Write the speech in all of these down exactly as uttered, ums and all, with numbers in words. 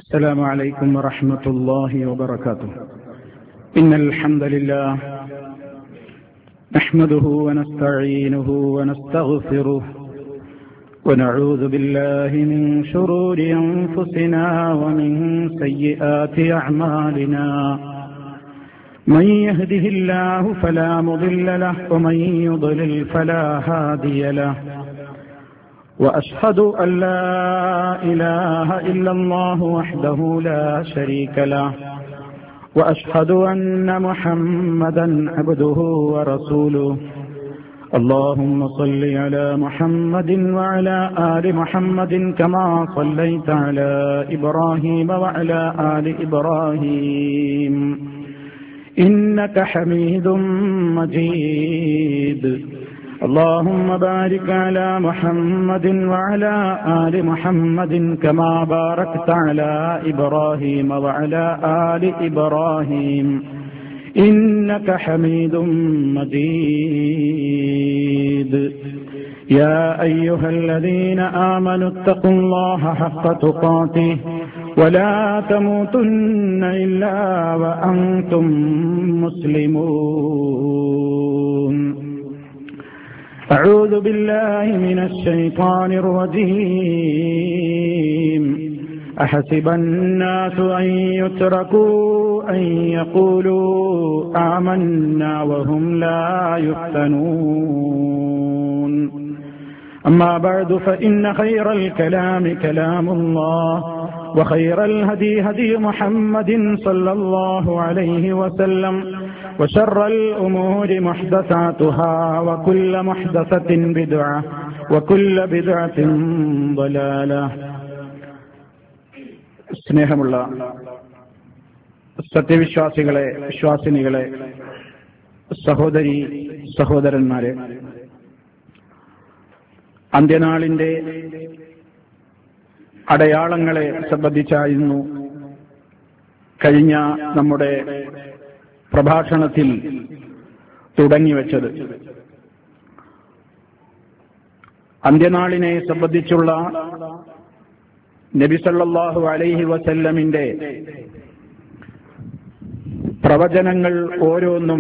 السلام عليكم ورحمة الله وبركاته. إن الحمد لله نحمده ونستعينه ونستغفره ونعوذ بالله من شرور أنفسنا ومن سيئات أعمالنا. من يهده الله فلا مضل له ومن يضلل فلا هادي له. وأشهد أن لا إله إلا الله وحده لا شريك له. وأشهد أن محمدا عبده ورسوله. اللهم صل على محمد وعلى آل محمد كما صليت على إبراهيم وعلى آل إبراهيم إنك حميد مجيد. اللهم بارك على محمد وعلى آل محمد كما باركت على إبراهيم وعلى آل إبراهيم إنك حميد مجيد. يا أيها الذين آمنوا اتقوا الله حق تقاته ولا تموتن إلا وأنتم مسلمون. أعوذ بالله من الشيطان الرجيم. أحسب الناس أن يتركوا أن يقولوا آمنا وهم لا يفتنون. أما بعد فإن خير الكلام كلام الله وخير الهدي هدي محمد صلى الله عليه وسلم وشر الأمور محدثاتها وكل محدثة بدعة وكل بدعة ضلالة. സ്നേഹമുള്ള സത്യവിശ്വാസികളെ, വിശ്വാസിനികളെ, സഹോദരി സഹോദരന്മാരെ, അന്ത്യനാളിന്റെ അടയാളങ്ങളെ സംബന്ധിച്ചായിരുന്നു കഴിഞ്ഞ നമ്മുടെ പ്രഭാഷണത്തിൽ തുടങ്ങിവെച്ചത്. അന്ത്യനാളിനെ സംബന്ധിച്ചുള്ള നബി സല്ലല്ലാഹു അലൈഹി വസല്ലമിന്റെ പ്രവചനങ്ങൾ ഓരോന്നും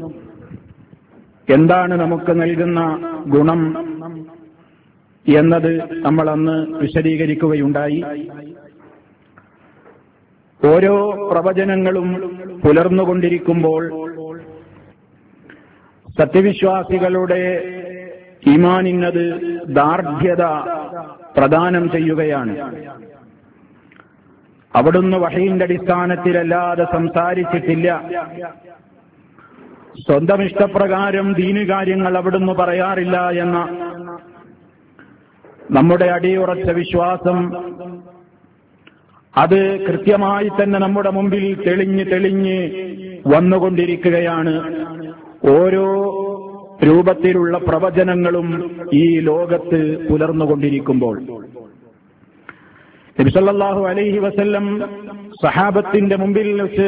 എന്താണ് നമുക്ക് നൽകുന്ന ഗുണം എന്നത് നമ്മൾ അന്ന് വിശദീകരിക്കുകയുണ്ടായി. ഓരോ പ്രവചനങ്ങളും പുലർന്നുകൊണ്ടിരിക്കുമ്പോൾ സത്യവിശ്വാസികളുടെ ഈമാനിനത് ദാർഢ്യത പ്രദാനം ചെയ്യുകയാണ്. അവിടുന്ന് വഹയിന്റെ അടിസ്ഥാനത്തിലല്ലാതെ സംസാരിച്ചിട്ടില്ല. സ്വന്തം ഇഷ്ടപ്രകാരം ദീനു കാര്യങ്ങൾ അവിടുന്ന് പറയാറില്ല എന്ന നമ്മുടെ അടിയുറച്ച വിശ്വാസം അത് കൃത്യമായി തന്നെ നമ്മുടെ മുമ്പിൽ തെളിഞ്ഞ് തെളിഞ്ഞ് വന്നുകൊണ്ടിരിക്കുകയാണ്. ഓരോ രൂപത്തിലുള്ള പ്രവചനങ്ങളും ഈ ലോകത്ത് പുലർന്നുകൊണ്ടിരിക്കുമ്പോൾ നബി സല്ലല്ലാഹു അലൈഹി വസല്ലം സഹാബത്തിന്റെ മുമ്പിൽ വെച്ച്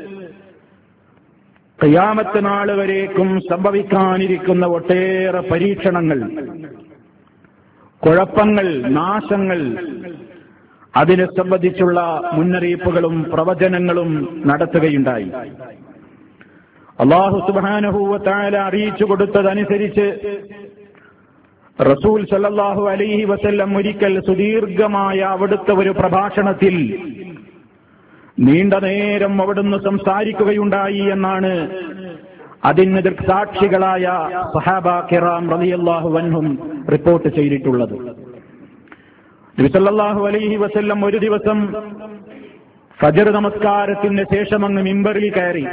ഖിയാമത്ത് നാൾ വരേക്കും സംഭവിക്കാനിരിക്കുന്ന ഒട്ടേറെ പരീക്ഷണങ്ങൾ, കുഴപ്പങ്ങൾ, നാശങ്ങൾ, അതിനെ സംബന്ധിച്ചുള്ള മുന്നറിയിപ്പുകളും പ്രവചനങ്ങളും നടത്തുകയുണ്ടായി. അല്ലാഹു സുബ്ഹാനഹു വ തആല അറിയിച്ചു കൊടുത്തതനുസരിച്ച് റസൂൽ സല്ലല്ലാഹു അലൈഹി വസല്ലം ഒരിക്കൽ സുദീർഘമായ അവിടുത്തെ ഒരു പ്രഭാഷണത്തിൽ നീണ്ട നേരം അവിടുന്ന് സംസാരിക്കുകയുണ്ടായി എന്നാണ് അതിന് ദൃക്സാക്ഷികളായ സഹാബ കിറാം റളിയല്ലാഹു അൻഹും റിപ്പോർട്ട് ചെയ്തിട്ടുള്ളത്. നബി സല്ലല്ലാഹു അലൈഹി വസല്ലം ഒരു ദിവസം ഫജ്ർ നമസ്കാരത്തിന് ശേഷം അങ്ങ് മിമ്പറിൽ കയറി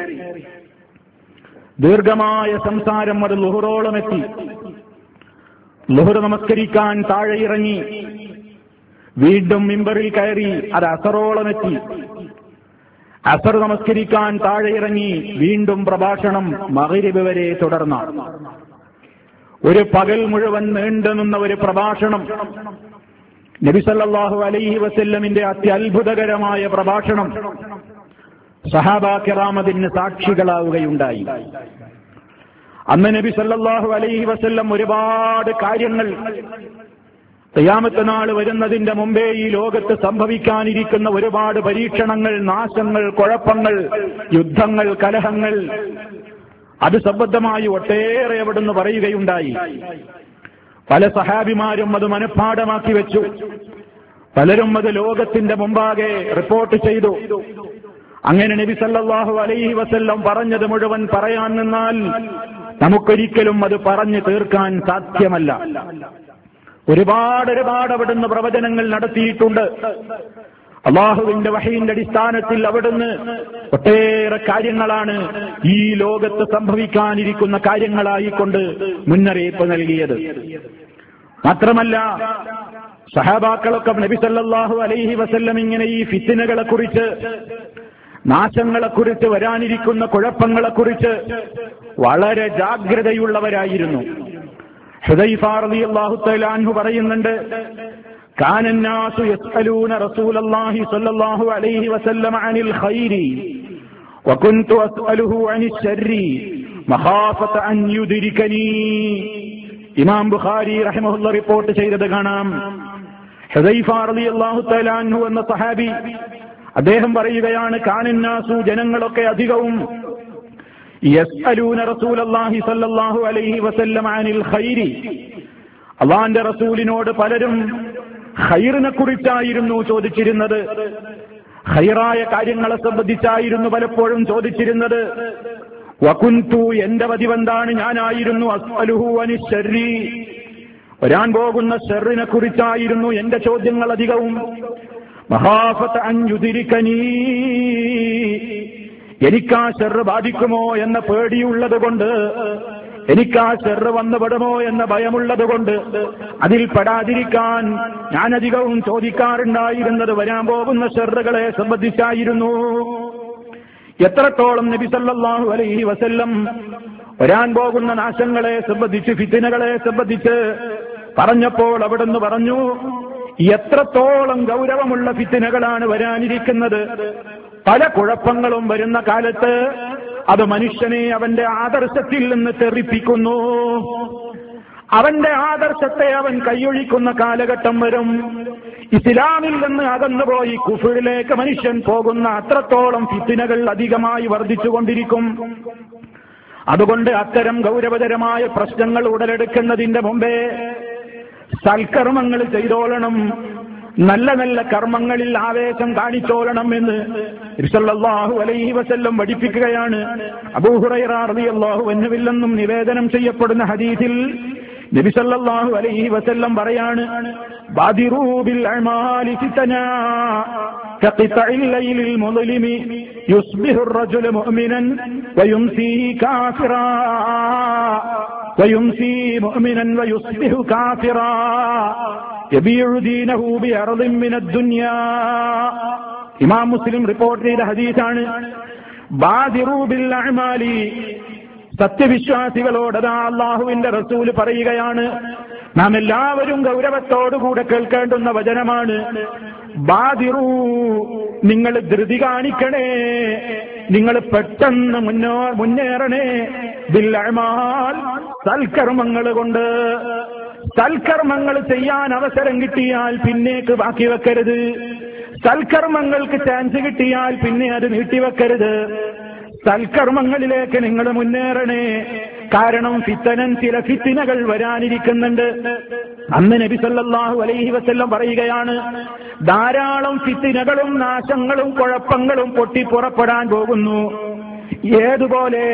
ദീർഘമായ സംസാരം അത് ളുഹുറോളം എത്തി. ളുഹുർ നമസ്കരിക്കാൻ താഴെ ഇറങ്ങി, വീണ്ടും മിമ്പറിൽ കയറി, അത് അസറോളം എത്തി. അസർ നമസ്കരിക്കാൻ താഴെ ഇറങ്ങി, വീണ്ടും പ്രഭാഷണം മഗ്രിബ് വരെ തുടർന്ന ഒരു പകൽ മുഴുവൻ നീണ്ടുനിന്ന ഒരു പ്രഭാഷണം. നബി സല്ലല്ലാഹു അലൈഹി വസല്ലമിന്റെ അത്യത്ഭുതകരമായ പ്രഭാഷണം സഹാബാ കിറാം അതിന് സാക്ഷികളാവുകയുണ്ടായി. അന്ന് നബി സല്ലല്ലാഹു അലൈഹി വസല്ലം ഒരുപാട് കാര്യങ്ങൾ ഖിയാമത്ത് നാൾ വരുന്നതിന്റെ മുമ്പേ ഈ ലോകത്ത് സംഭവിക്കാനിരിക്കുന്ന ഒരുപാട് പരീക്ഷണങ്ങൾ, നാശങ്ങൾ, കുഴപ്പങ്ങൾ, യുദ്ധങ്ങൾ, കലഹങ്ങൾ, അത് സംബന്ധമായി ഒട്ടേറെ അവിടുന്ന് പറയുകയുണ്ടായി. പല സഹാബിമാരും അത് മനഃപ്പാഠമാക്കി വെച്ചു. പലരും അത് ലോകത്തിന്റെ മുമ്പാകെ റിപ്പോർട്ട് ചെയ്തു. അങ്ങനെ നബി സല്ലല്ലാഹു അലൈഹി വസല്ലം പറഞ്ഞത് മുഴുവൻ പറയാൻ നിന്നാൽ നമുക്കൊരിക്കലും അത് പറഞ്ഞു തീർക്കാൻ സാധ്യമല്ല. ഒരുപാട് ഒരുപാട് അവിടുന്ന് പ്രവചനങ്ങൾ നടത്തിയിട്ടുണ്ട്. അള്ളാഹുവിന്റെ വഹയിന്റെ അടിസ്ഥാനത്തിൽ അവിടുന്ന് ഒട്ടേറെ കാര്യങ്ങളാണ് ഈ ലോകത്ത് സംഭവിക്കാനിരിക്കുന്ന കാര്യങ്ങളായിക്കൊണ്ട് മുന്നറിയിപ്പ് നൽകിയത്. മാത്രമല്ല, സഹാബാക്കളൊക്കെ നബി സല്ലല്ലാഹു അലൈഹി വസല്ലം ഇങ്ങനെ ഈ ഫിത്നകളെക്കുറിച്ച്, നാശങ്ങളെക്കുറിച്ച്, വരാനിരിക്കുന്ന കുഴപ്പങ്ങളെക്കുറിച്ച് വളരെ ജാഗ്രതയുള്ളവരായിരുന്നു. ഹുദൈഫ റളിയല്ലാഹു തആല അൻഹു പറയുന്നുണ്ട്, കാന الناس يسألون رسول الله صلى الله عليه وسلم عن الخير وكنت أسأله عن الشر مخافة أن يدركني. ഇമാം ബുഖാരി റഹിമഹുള്ള റിപ്പോർട്ട് ചെയ്തത് കാണാം. ഹുദൈഫ റളിയല്ലാഹു തആല അൻഹു എന്ന സഹാബി അദ്ദേഹം പറയുകയാണ്, കാനന്നാസു ജനങ്ങളൊക്കെ അധികവും യസ്അലൂന റസൂലല്ലാഹി സ്വല്ലല്ലാഹു അലൈഹി വസല്ലം അനിൽ ഖൈരി, അല്ലാഹുവിന്റെ റസൂലിനോട് പലരും ഖൈറിനെ കുറിച്ചായിരുന്നു ചോദിച്ചിരുന്നത്. ഖൈറായ കാര്യങ്ങളെ സംബന്ധിച്ചായിരുന്നു പലപ്പോഴും ചോദിച്ചിരുന്നത്. വകുന്തു, എന്റെ പതിവെന്താണ്, ഞാനായിരുന്നു അസ്അലുഹു അനിശ് ശർരി, വരാൻ പോകുന്ന ശർറിനെ കുറിച്ചായിരുന്നു എന്റെ ചോദ്യങ്ങൾ അധികവും. മഹാഫത അൻ യുദ്രികനീ, എനിക്കാ ശർറ് ബാധിക്കുമോ എന്ന പേടിയുള്ളത് കൊണ്ട്, എനിക്കാ ശർറ് വന്നുപെടുമോ എന്ന ഭയമുള്ളത് കൊണ്ട് അതിൽ പെടാതിരിക്കാൻ ഞാനധികവും ചോദിക്കാറുണ്ടായിരുന്നത് വരാൻ പോകുന്ന ശർറുകളെ സംബന്ധിച്ചായിരുന്നു. എത്രത്തോളം നബി സല്ലല്ലാഹു അലൈഹി വസല്ലം വരാൻ പോകുന്ന നാശങ്ങളെ സംബന്ധിച്ച്, ഫിത്നകളെ സംബന്ധിച്ച് പറഞ്ഞപ്പോൾ അവിടുന്ന് പറഞ്ഞു, എത്രത്തോളം ഗൗരവമുള്ള ഫിത്നകളാണ് വരാനിരിക്കുന്നത്. പല കുഴപ്പങ്ങളും വരുന്ന കാലത്ത് അത് മനുഷ്യനെ അവന്റെ ആദർശത്തിൽ നിന്ന് തെറിപ്പിക്കുന്നു. അവന്റെ ആദർശത്തെ അവൻ കൈയൊഴിക്കുന്ന കാലഘട്ടം വരും. ഇസ്ലാമിൽ നിന്ന് അകന്നുപോയി കുഫറിലേക്ക് മനുഷ്യൻ പോകുന്ന അത്രത്തോളം ഫിത്നകൾ അധികമായി വർദ്ധിച്ചുകൊണ്ടിരിക്കും. അതുകൊണ്ട് അത്തരം ഗൗരവതരമായ പ്രശ്നങ്ങൾ ഉടലെടുക്കുന്നതിന്റെ മുമ്പേ സൽക്കർമ്മങ്ങൾ ചെയ്തോളണം, നല്ല നല്ല കർമ്മങ്ങളിൽ ആവേശം കാണിച്ചോളണം എന്ന് നബി സല്ലല്ലാഹു അലൈഹി വസല്ലം പഠിപ്പിക്കുകയാണ്. അബൂ ഹുറൈറ റളിയല്ലാഹു അൻഹുവിൽ നിന്നും നിവേദനം ചെയ്യപ്പെടുന്ന ഹദീസിൽ നബി സല്ലല്ലാഹു അലൈഹി വസല്ലം പറയാണ്, ബാദിറൂ ബിൽ അമാലി ഫിതനാ കഖിതഇൽ ലൈലിൽ മുദ്ലിമി യുസ്ബിഹു الرجل مؤمنا ويمسي كافرا ويمسي مؤمنا ويصبح كافرا يبيع دينه بعرض من الدنيا. ഇമാം മുസ്ലിം റിപ്പോർട്ട് ചെയ്ത ഹദീസാണ്. ബാദിറൂ ബിൽ അമാലി, സത്യവിശ്വാസികളോടതാ അള്ളാഹുവിന്റെ റസൂല് പറയുകയാണ്, നാം എല്ലാവരും ഗൗരവത്തോടുകൂടെ കേൾക്കേണ്ടുന്ന വചനമാണ്. ബാദിറൂ, നിങ്ങൾ ധൃതി കാണിക്കണേ, നിങ്ങൾ പെട്ടെന്ന് മുന്നോ മുന്നേറണേ ബിൽ അമാൽ, സൽക്കർമ്മങ്ങൾ കൊണ്ട്. സൽക്കർമ്മങ്ങൾ ചെയ്യാൻ അവസരം കിട്ടിയാൽ പിന്നേക്ക് ബാക്കി വെക്കരുത്. സൽക്കർമ്മങ്ങൾക്ക് ചാൻസ് കിട്ടിയാൽ പിന്നെ അത് നീട്ടിവെക്കരുത്. സൽക്കർമ്മങ്ങളിലേക്ക് നിങ്ങൾ മുന്നേറണേ. കാരണം ഫിത്തനൻ, ചില ഫിത്തിനകൾ വരാനിരിക്കുന്നുണ്ട്. അന്ന് നബി സല്ലല്ലാഹു അലൈഹി വസല്ലം പറയുകയാണ്, ധാരാളം ഫിത്തിനകളും നാശങ്ങളും കുഴപ്പങ്ങളും പൊട്ടിപ്പുറപ്പെടാൻ പോകുന്നു. ഏതുപോലെ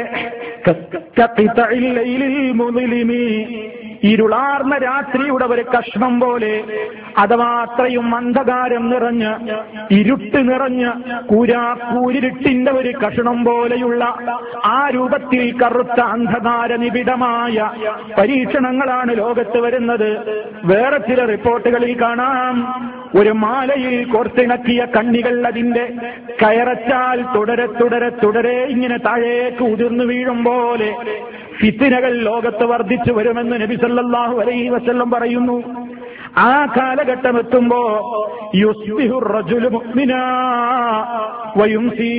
ഇരുളാർന്ന രാത്രിയുടെ ഒരു കഷ്ണം പോലെ, അഥവാ അത്രയും അന്ധകാരം നിറഞ്ഞ, ഇരുട്ട് നിറഞ്ഞ കൂരാക്കൂരിട്ടിന്റെ ഒരു കഷ്ണം പോലെയുള്ള ആ രൂപത്തിൽ കറുത്ത അന്ധകാര നിബിഡമായ പരീക്ഷണങ്ങളാണ് ലോകത്ത് വരുന്നത്. വേറെ ചില റിപ്പോർട്ടുകളിൽ കാണാം, ഒരു മാലയിൽ കോർത്തിണക്കിയ കണ്ണികൾ അതിന്റെ കയറച്ചാൽ തുടരെ തുടരെ തുടരെ ഇങ്ങനെ താഴേക്ക് ഉതിർന്നു വീഴും പോലെ ഫിത്നകൾ ലോകത്ത് വർദ്ധിച്ചു വരുമെന്ന് നബി സല്ലല്ലാഹു അലൈഹി വസല്ലം പറയുന്നു. ആ കാലഘട്ടം എത്തുമ്പോ യുസ്ബിഹു الرجل മുഅ്മിനാ വയുംസീ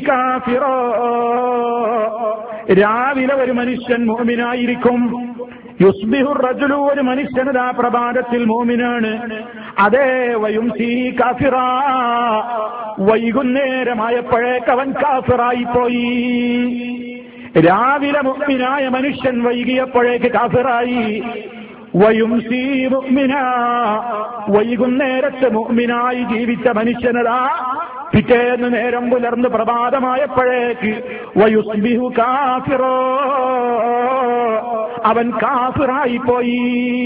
കാഫിറാ, രാവിലെ ഒരു മനുഷ്യൻ മുഅ്മിനായിരിക്കും, യുസ്ബിഹു റജുലു, ഒരു മനുഷ്യനതാ പ്രഭാതത്തിൽ മുഅ്മിനാണ്, അതേ വയുംസി കാഫിറാ, വൈകുന്നേരമായപ്പോഴേക്ക് അവൻ കാഫിറായി പോയി. രാവിലെ മുഅ്മിനായ മനുഷ്യൻ വൈകിയപ്പോഴേക്ക് കാഫിറായി. വയുംസി മുഅ്മിനാ, വൈകുന്നേരത്ത് മുഅ്മിനായി ജീവിച്ച മനുഷ്യനതാ പിറ്റേന്ന് നേരം പുലർന്ന് പ്രഭാതമായപ്പോഴേക്ക് വയുസ്ബിഹു കാഫിറോ, അവൻ കാഫിറായി പോയി.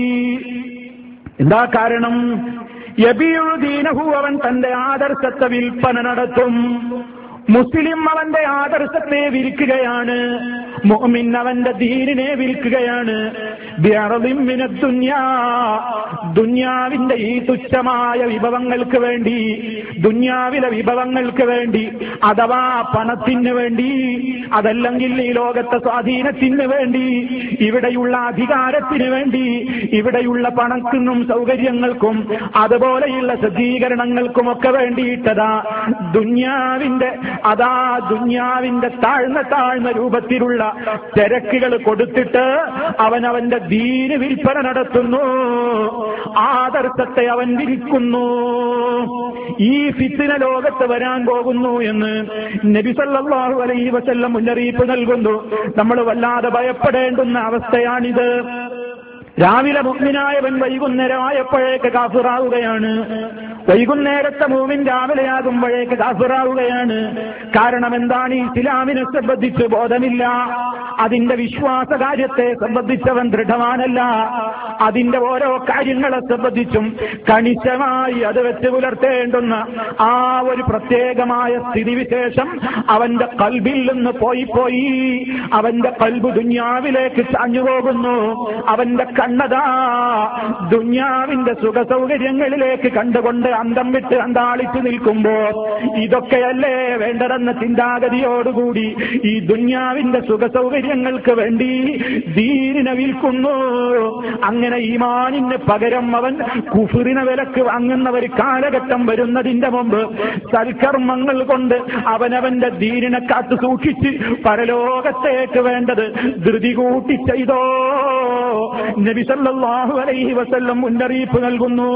എന്താ കാരണം? യബീഉ ദീനഹു, അവൻ തന്റെ ആദർശത്തെ വിൽപ്പന നടത്തും. മുസ്ലിം അവന്റെ ആദർശത്തെ വിൽക്കുകയാണ്, മുഅ്മിൻ അവന്റെ ദീനിനെ വിൽക്കുകയാണ്. ബിഅറദിൻ മിനദ് ദുനിയാ, ദുനിയാവിന്റെ ഈ തുച്ഛമായ വിഭവങ്ങൾക്ക് വേണ്ടി, ദുനിയാവിലെ വിഭവങ്ങൾക്ക് വേണ്ടി, അഥവാ പണത്തിന് വേണ്ടി, അതല്ലെങ്കിൽ ഈ ലോകത്തെ സ്വാധീനത്തിന് വേണ്ടി, ഇവിടെയുള്ള അധികാരത്തിന് വേണ്ടി, ഇവിടെയുള്ള പണത്തിനും സൗകര്യങ്ങൾക്കും അതുപോലെയുള്ള സജ്ജീകരണങ്ങൾക്കുമൊക്കെ വേണ്ടിയിട്ടതാ ദുനിയാവിന്റെ അതാ ദുനിയാവിന്റെ താഴ്ന്ന താഴ്ന്ന രൂപത്തിലുള്ള ചരക്കുകൾ കൊടുത്തിട്ട് അവൻ അവന്റെ ദീന് വിൽപ്പന നടത്തുന്നു, ആദർശത്തെ അവൻ വിൽക്കുന്നു. ഈ ഫിത്ന ലോകത്ത് വരാൻ പോകുന്നു എന്ന് നബി സല്ലല്ലാഹു അലൈഹി വസല്ലം മുന്നറിയിപ്പ് നൽകുന്നു. നമ്മൾ വല്ലാതെ ഭയപ്പെടേണ്ടുന്ന അവസ്ഥയാണിത്. രാവിലെ മുഅ്മിനായവൻ വൈകുന്നേരമായപ്പോഴേക്ക് കാഫിറാവുകയാണ്. വൈകുന്നേരത്തെ മുഅ്മിൻ രാവിലെയാകുമ്പോഴേക്ക് കാഫിറാവുകയാണ്. കാരണം എന്താണ്? ഇസ്ലാമിനെ സംബന്ധിച്ച് ബോധമില്ല, അതിന്റെ വിശ്വാസ കാര്യത്തെ സംബന്ധിച്ചവൻ ദൃഢവാനല്ല, അതിന്റെ ഓരോ കാര്യങ്ങളെ സംബന്ധിച്ചും കണിശമായി അത് വെച്ച് പുലർത്തേണ്ടുന്ന ആ ഒരു പ്രത്യേകമായ സ്ഥിതിവിശേഷം അവന്റെ കൽബിൽ നിന്ന് പോയി പോയി അവന്റെ കൽബ് ദുനിയാവിലേക്ക് ചാഞ്ഞുപോകുന്നു. അവന്റെ കണ്ണതാ ദുനിയാവിന്റെ സുഖ സൗകര്യങ്ങളിലേക്ക് കണ്ടുകൊണ്ട് അന്തം വിട്ട് അന്താളിച്ചു നിൽക്കുമ്പോ ഇതൊക്കെയല്ലേ വേണ്ടതെന്ന ചിന്താഗതിയോടുകൂടി ഈ ദുനിയാവിന്റെ സുഖ സൗകര്യങ്ങൾക്ക് വേണ്ടി ദീനിനെ വിൽക്കുന്നു. അങ്ങനെ ഈമാനിന് പകരം അവൻ കുഫറിനെ വിലക്ക് വാങ്ങുന്ന ഒരു കാലഘട്ടം വരുന്നതിന്റെ മുമ്പ് സൽക്കർമ്മങ്ങൾ കൊണ്ട് അവനവന്റെ ദീനിനെ കാത്തു സൂക്ഷിച്ച് പരലോകത്തേക്ക് വേണ്ടത് ധൃതി കൂട്ടി ചെയ്തോ. നബി സല്ലല്ലാഹു അലൈഹി വസല്ലം മുന്നറിയിപ്പ് നൽകുന്നു.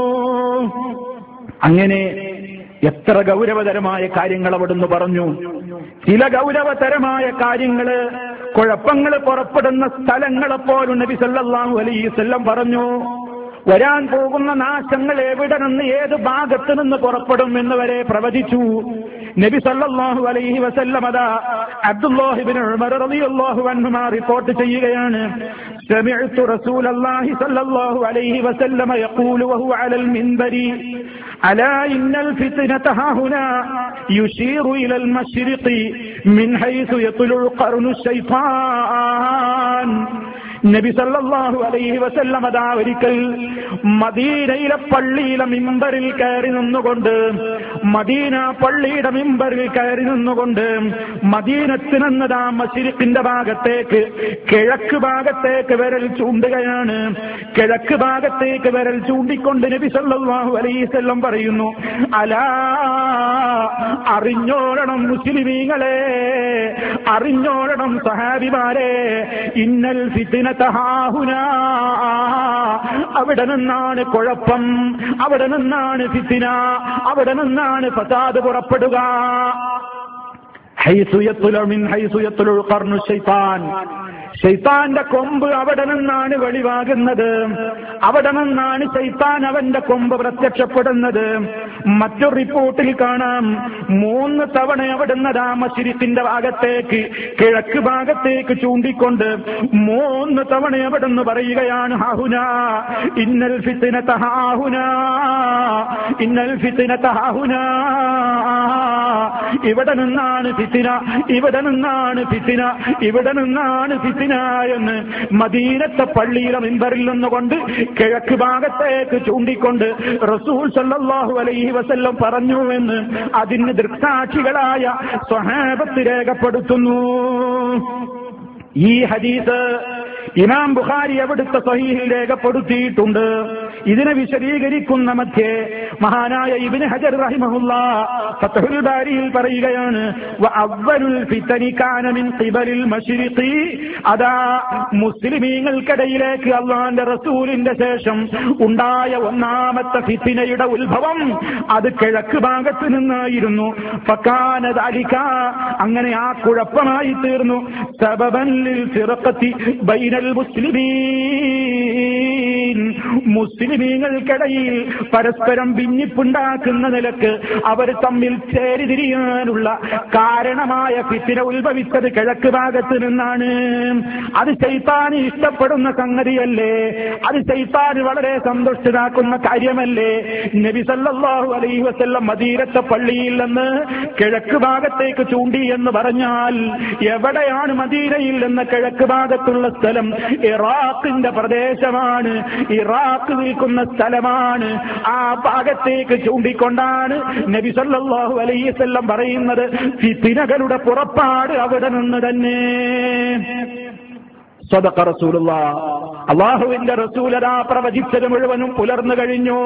അങ്ങനെ എത്ര ഗൗരവതരമായ കാര്യങ്ങൾ അവിടുന്ന് പറഞ്ഞു. ചില ഗൗരവതരമായ കാര്യങ്ങള്, കുഴപ്പങ്ങൾ പുറപ്പെടുന്ന സ്ഥലങ്ങളെപ്പോലും നബി സല്ലല്ലാഹു അലൈഹി വസല്ലം പറഞ്ഞു. വരാൻ പോകുന്ന നാശങ്ങൾ എവിടെ നിന്ന് ഏത് ഭാഗത്ത് നിന്ന് പുറപ്പെടും എന്ന് വരെ പ്രവചിച്ചു. നബി സല്ലല്ലാഹു അലൈഹി വസല്ലം അതാ അബ്ദുല്ലാഹി ഇബ്നു ഉമർ റളിയല്ലാഹു അൻഹുമാ റിപ്പോർട്ട് ചെയ്യുകയാണ്, സമിഅ്തു റസൂലല്ലാഹി സല്ലല്ലാഹു അലൈഹി വസല്ലം യഖൂലു വഹുവ അലൽ മിൻബരി അലാ ഇന്നൽ ഫിത്നത ഹാഹുനാ യുശീറു ഇലൽ മശ്രിഖി മിൻ ഹൈസു യത്ലുഉ ഖർനു ശൈത്താൻ. നബി സല്ലല്ലാഹു അലൈഹി വസല്ലം അതാ ഒരിക്കൽ മദീനയിലെ പള്ളിയിലെ മിമ്പറിൽ കയറി നിന്നുകൊണ്ട്, മദീന പള്ളിയുടെ മിമ്പറിൽ കയറി നിന്നുകൊണ്ട് മദീനത്ത് നിന്നതാ മശ്രിഖിന്റെ ഭാഗത്തേക്ക്, കിഴക്ക് ഭാഗത്തേക്ക് വിരൽ ചൂണ്ടുകയാണ്. കിഴക്ക് ഭാഗത്തേക്ക് വിരൽ ചൂണ്ടിക്കൊണ്ട് നബി സല്ലല്ലാഹു അലൈഹി വസല്ലം പറയുന്നു, അലാ, അറിഞ്ഞോളണം മുസ്ലിമീങ്ങളെ, അറിഞ്ഞോളണം സഹാബിമാരെ, ഇന്നൽ ഫിത്ന തഹാഹുനാ, അവിടെ നിന്നാണ് കുഴപ്പം, അവിടെ നിന്നാണ് ഫിത്ന, അവിടെ നിന്നാണ് ഫസാദ് പുറപ്പെടുക. ഹൈസു യത്ലുഉ മിൻ ഹൈസു യത്ലുഉ ഖർനു ശൈത്താൻ, ശൈത്താന്റെ കൊമ്പ് അവിടെ നിന്നാണ് വെളിവാകുന്നത്, അവിടെ നിന്നാണ് ശൈത്താൻ അവന്റെ കൊമ്പ് പ്രത്യക്ഷപ്പെടുന്നത്. മറ്റൊരു റിപ്പോർട്ടിൽ കാണാം, മൂന്ന് തവണ അവിടുന്ന് മശ്രിഖിന്റെ ഭാഗത്തേക്ക്, കിഴക്ക് ഭാഗത്തേക്ക് ചൂണ്ടിക്കൊണ്ട് മൂന്ന് തവണ അവിടുന്ന് പറയുകയാണ്, ഹാഹുനാ ഇന്നൽ ഫിത്നത ഹാഹുനാ, ഇന്നൽ ഫിത്നത ഹാഹുനാ, ഇവിടെ നിന്നാണ് ഫിത്ന, ഇവിടെ നിന്നാണ് ഫിത്ന, ഇവിടെ നിന്നാണ് ഫിത്ന എന്ന് മദീനത്തെ പള്ളിയിലെ മിമ്പറിൽ നിന്നുകൊണ്ട് കിഴക്ക് ഭാഗത്തേക്ക് ചൂണ്ടിക്കൊണ്ട് റസൂൽ സല്ലല്ലാഹു അലൈഹി വസല്ലം പറഞ്ഞു എന്ന് അതിന് ദൃക്സാക്ഷികളായ സ്വഹാബത്ത് രേഖപ്പെടുത്തുന്നു. ഈ ഹദീസ് ഇമാം ബുഖാരി അവിടുത്തെ സ്വഹീഹിൽ രേഖപ്പെടുത്തിയിട്ടുണ്ട്. ഇതിനെ വിശദീകരിക്കുന്ന മധ്യേ മഹാനായ ഇബ്നു ഹജർ റഹിമഹുല്ലാഹ് ഫത്ഹുൽ ബാരിയിൽ പറയുകയാണ്, വഅവ്വലുൽ ഫിതനി കാന മിൻ ഖിബലിൽ മശ്രിഖി. അതാ മുസ്ലിമീങ്ങൾക്കിടയിലേക്ക് അല്ലാഹുവിന്റെ റസൂലിന്റെ ശേഷം ഉണ്ടായ ഒന്നാമത്തെ ഫിത്നയുടെ ഉത്ഭവം അത് കിഴക്ക് ഭാഗത്ത് നിന്നായിരുന്നു. ഫകാന ദാലിക, അങ്ങനെ ആ കുഴപ്പമായി തീർന്നു. സബബൻ ലിൽ ഫിറഖതി ബൈനൽ മുസ്ലിമീൻ, മുസ്ലിമീങ്ങൾക്കിടയിൽ പരസ്പരം ഭിന്നിപ്പുണ്ടാക്കുന്ന നിലക്ക് അവർ തമ്മിൽ ചേരിതിരിയാനുള്ള കാരണമായ ഫിത്ന ഉത്ഭവിച്ചത് കിഴക്ക് ഭാഗത്ത് നിന്നാണ്. അത് ശൈത്താന് ഇഷ്ടപ്പെടുന്ന സംഗതിയല്ലേ, അത് ശൈത്താന് വളരെ സന്തുഷ്ടനാക്കുന്ന കാര്യമല്ലേ. നബി സല്ലല്ലാഹു അലൈഹി വസല്ലം മദീനത്തെ പള്ളിയിൽ നിന്ന് കിഴക്ക് ഭാഗത്തേക്ക് ചൂണ്ടി എന്ന് പറഞ്ഞാൽ എവിടെയാണ് മദീനയിൽ നിന്ന് കിഴക്ക് ഭാഗത്തുള്ള സ്ഥലം? ഇറാഖിന്റെ പ്രദേശമാണ്, ഇറാഖ് നിൽക്കുന്ന സ്ഥലമാണ്. ആ ഭാഗത്തേക്ക് ചൂണ്ടിക്കൊണ്ടാണ് നബി സല്ലല്ലാഹു അലൈഹി വസല്ലം പറയുന്നത്, ഫിത്നകളുടെ പുറപ്പാട് അവിടെ നിന്ന് തന്നെ. സദഖ റസൂലുള്ളാഹ്, അല്ലാഹുവിന്റെ റസൂൽ അതാ പ്രവചിച്ചത് മുഴുവനും പുലർന്നു കഴിഞ്ഞു.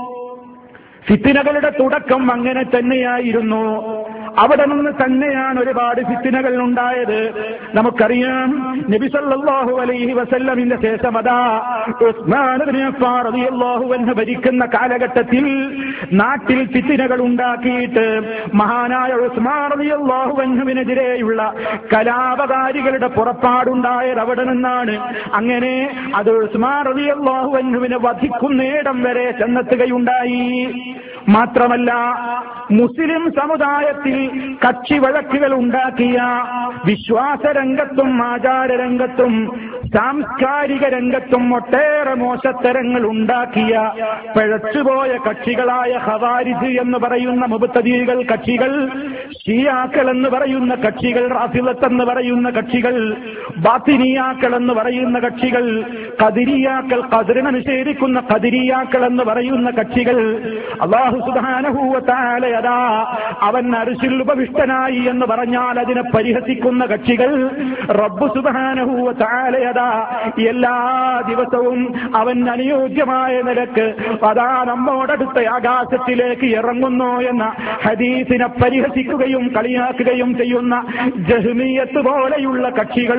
ഫിത്നകളുടെ തുടക്കം അങ്ങനെ തന്നെയായിരുന്നു. അവിടെ നിന്ന് തന്നെയാണ് ഒരുപാട് ഫിത്നകൾ ഉണ്ടായത്. നമുക്കറിയാം, നബി സല്ലല്ലാഹു അലൈഹി വസല്ലമിന്റെ ശേഷം അതാ ഉസ്മാൻ ഇബ്നു അഫ്ഫാൻ റളിയല്ലാഹു അൻഹു ഭരിക്കുന്ന കാലഘട്ടത്തിൽ നാട്ടിൽ ഫിത്നകൾ ഉണ്ടാക്കിയിട്ട് മഹാനായ ഉസ്മാൻ റളിയല്ലാഹു അൻഹുവിനെതിരെയുള്ള കലാപകാരികളുടെ പുറപ്പാടുണ്ടായത് അവിടെ നിന്നാണ്. അങ്ങനെ അത് ഉസ്മാൻ റളിയല്ലാഹു അൻഹുവിനെ വധിക്കുന്നിടം വരെ ചെന്നെത്തുകയുണ്ടായി. മാത്രമല്ല, മുസ്ലിം സമുദായത്തിൽ കക്ഷി വഴക്കുകൾ ഉണ്ടാക്കിയ, വിശ്വാസരംഗത്തും ആചാരരംഗത്തും സാംസ്കാരിക രംഗത്തും ഒട്ടേറെ മോശത്തരങ്ങൾ ഉണ്ടാക്കിയ പിഴച്ചുപോയ കക്ഷികളായ ഖവാരിജ് എന്ന് പറയുന്ന മുബ്തദീകൾ കക്ഷികൾ, ഷിയാക്കൾ എന്ന് പറയുന്ന കക്ഷികൾ, റാഫിളത്ത് എന്ന് പറയുന്ന കക്ഷികൾ, ബാത്തിനിയാക്കൾ എന്ന് പറയുന്ന കക്ഷികൾ, ഖദരിയാക്കൾ, ഖദറിനെ നിഷേധിക്കുന്ന ഖദരിയാക്കൾ എന്ന് പറയുന്ന കക്ഷികൾ, അല്ലാഹു സുബ്ഹാനഹു വ തആല അതാ അവൻ അർശിൽ ഉപവിഷ്ടനായി എന്ന് പറഞ്ഞാൽ അതിനെ പരിഹസിക്കുന്ന കക്ഷികൾ, റബ്ബ് സുബ്ഹാനഹു വ തആല അതാ എല്ലാ ദിവസവും അവൻ അനുയോജ്യമായ നിലക്ക് അതാ നമ്മോടടുത്ത ആകാശത്തിലേക്ക് ഇറങ്ങുന്നു എന്ന ഹദീസിനെ പരിഹസിക്കുകയും കളിയാക്കുകയും ചെയ്യുന്ന ജഹ്മിയ്യത്ത് പോലെയുള്ള കക്ഷികൾ,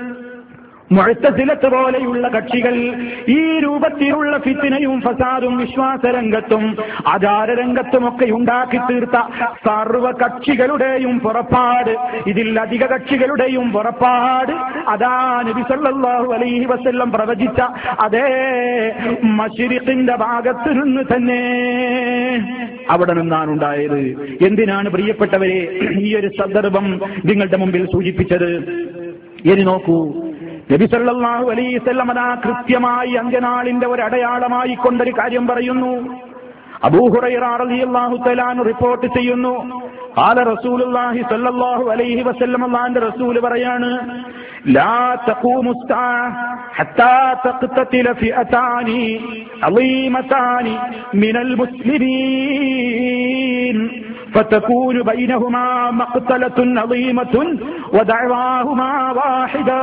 മുഅ്തസിലത്ത് പോലെയുള്ള കക്ഷികൾ, ഈ രൂപത്തിലുള്ള ഫിത്നയും ഫസാദും വിശ്വാസരംഗത്തും ആചാരരംഗത്തുമൊക്കെ ഉണ്ടാക്കി തീർത്ത സർവ കക്ഷികളുടെയും പുറപ്പാട്, ഇതിൽ അധിക കക്ഷികളുടെയും പുറപ്പാട് അതാ നബി സല്ലല്ലാഹു അലൈഹി വസല്ലം പ്രവചിച്ച അതേ മശ്രിഖിന്റെ ഭാഗത്ത് നിന്ന് തന്നെ, അവിടെ നിന്നാണ് ഉണ്ടായത്. എന്തിനാണ് പ്രിയപ്പെട്ടവരെ ഈ ഒരു സന്ദർഭം നിങ്ങളുടെ മുമ്പിൽ സൂചിപ്പിച്ചത്? ഇനി നോക്കൂ, നബി സല്ലല്ലാഹു അലൈഹി വസല്ലം അതാ കൃത്യമായി അന്ത്യനാളിന്റെ ഒരു അടയാളമായി കൊണ്ടൊരു കാര്യം പറയുന്നു. അബൂ ഹുറൈറ റളിയല്ലാഹു തആല അൻഹു റിപ്പോർട്ട് ചെയ്യുന്നു, ഖാല റസൂലുള്ളാഹി സ്വല്ലല്ലാഹു അലൈഹി വസല്ലം, അല്ലാഹുവിന്റെ റസൂൽ പറയാണ്, ലാ തഖൂമു സ്സാഅ ഹത്താ തഖ്തതില ഫിഅതാനി അളീമതാനി മിനൽ മുസ്ലിമീൻ فتكون بينهما مقتلة عظيمة ودعواهما واحدة.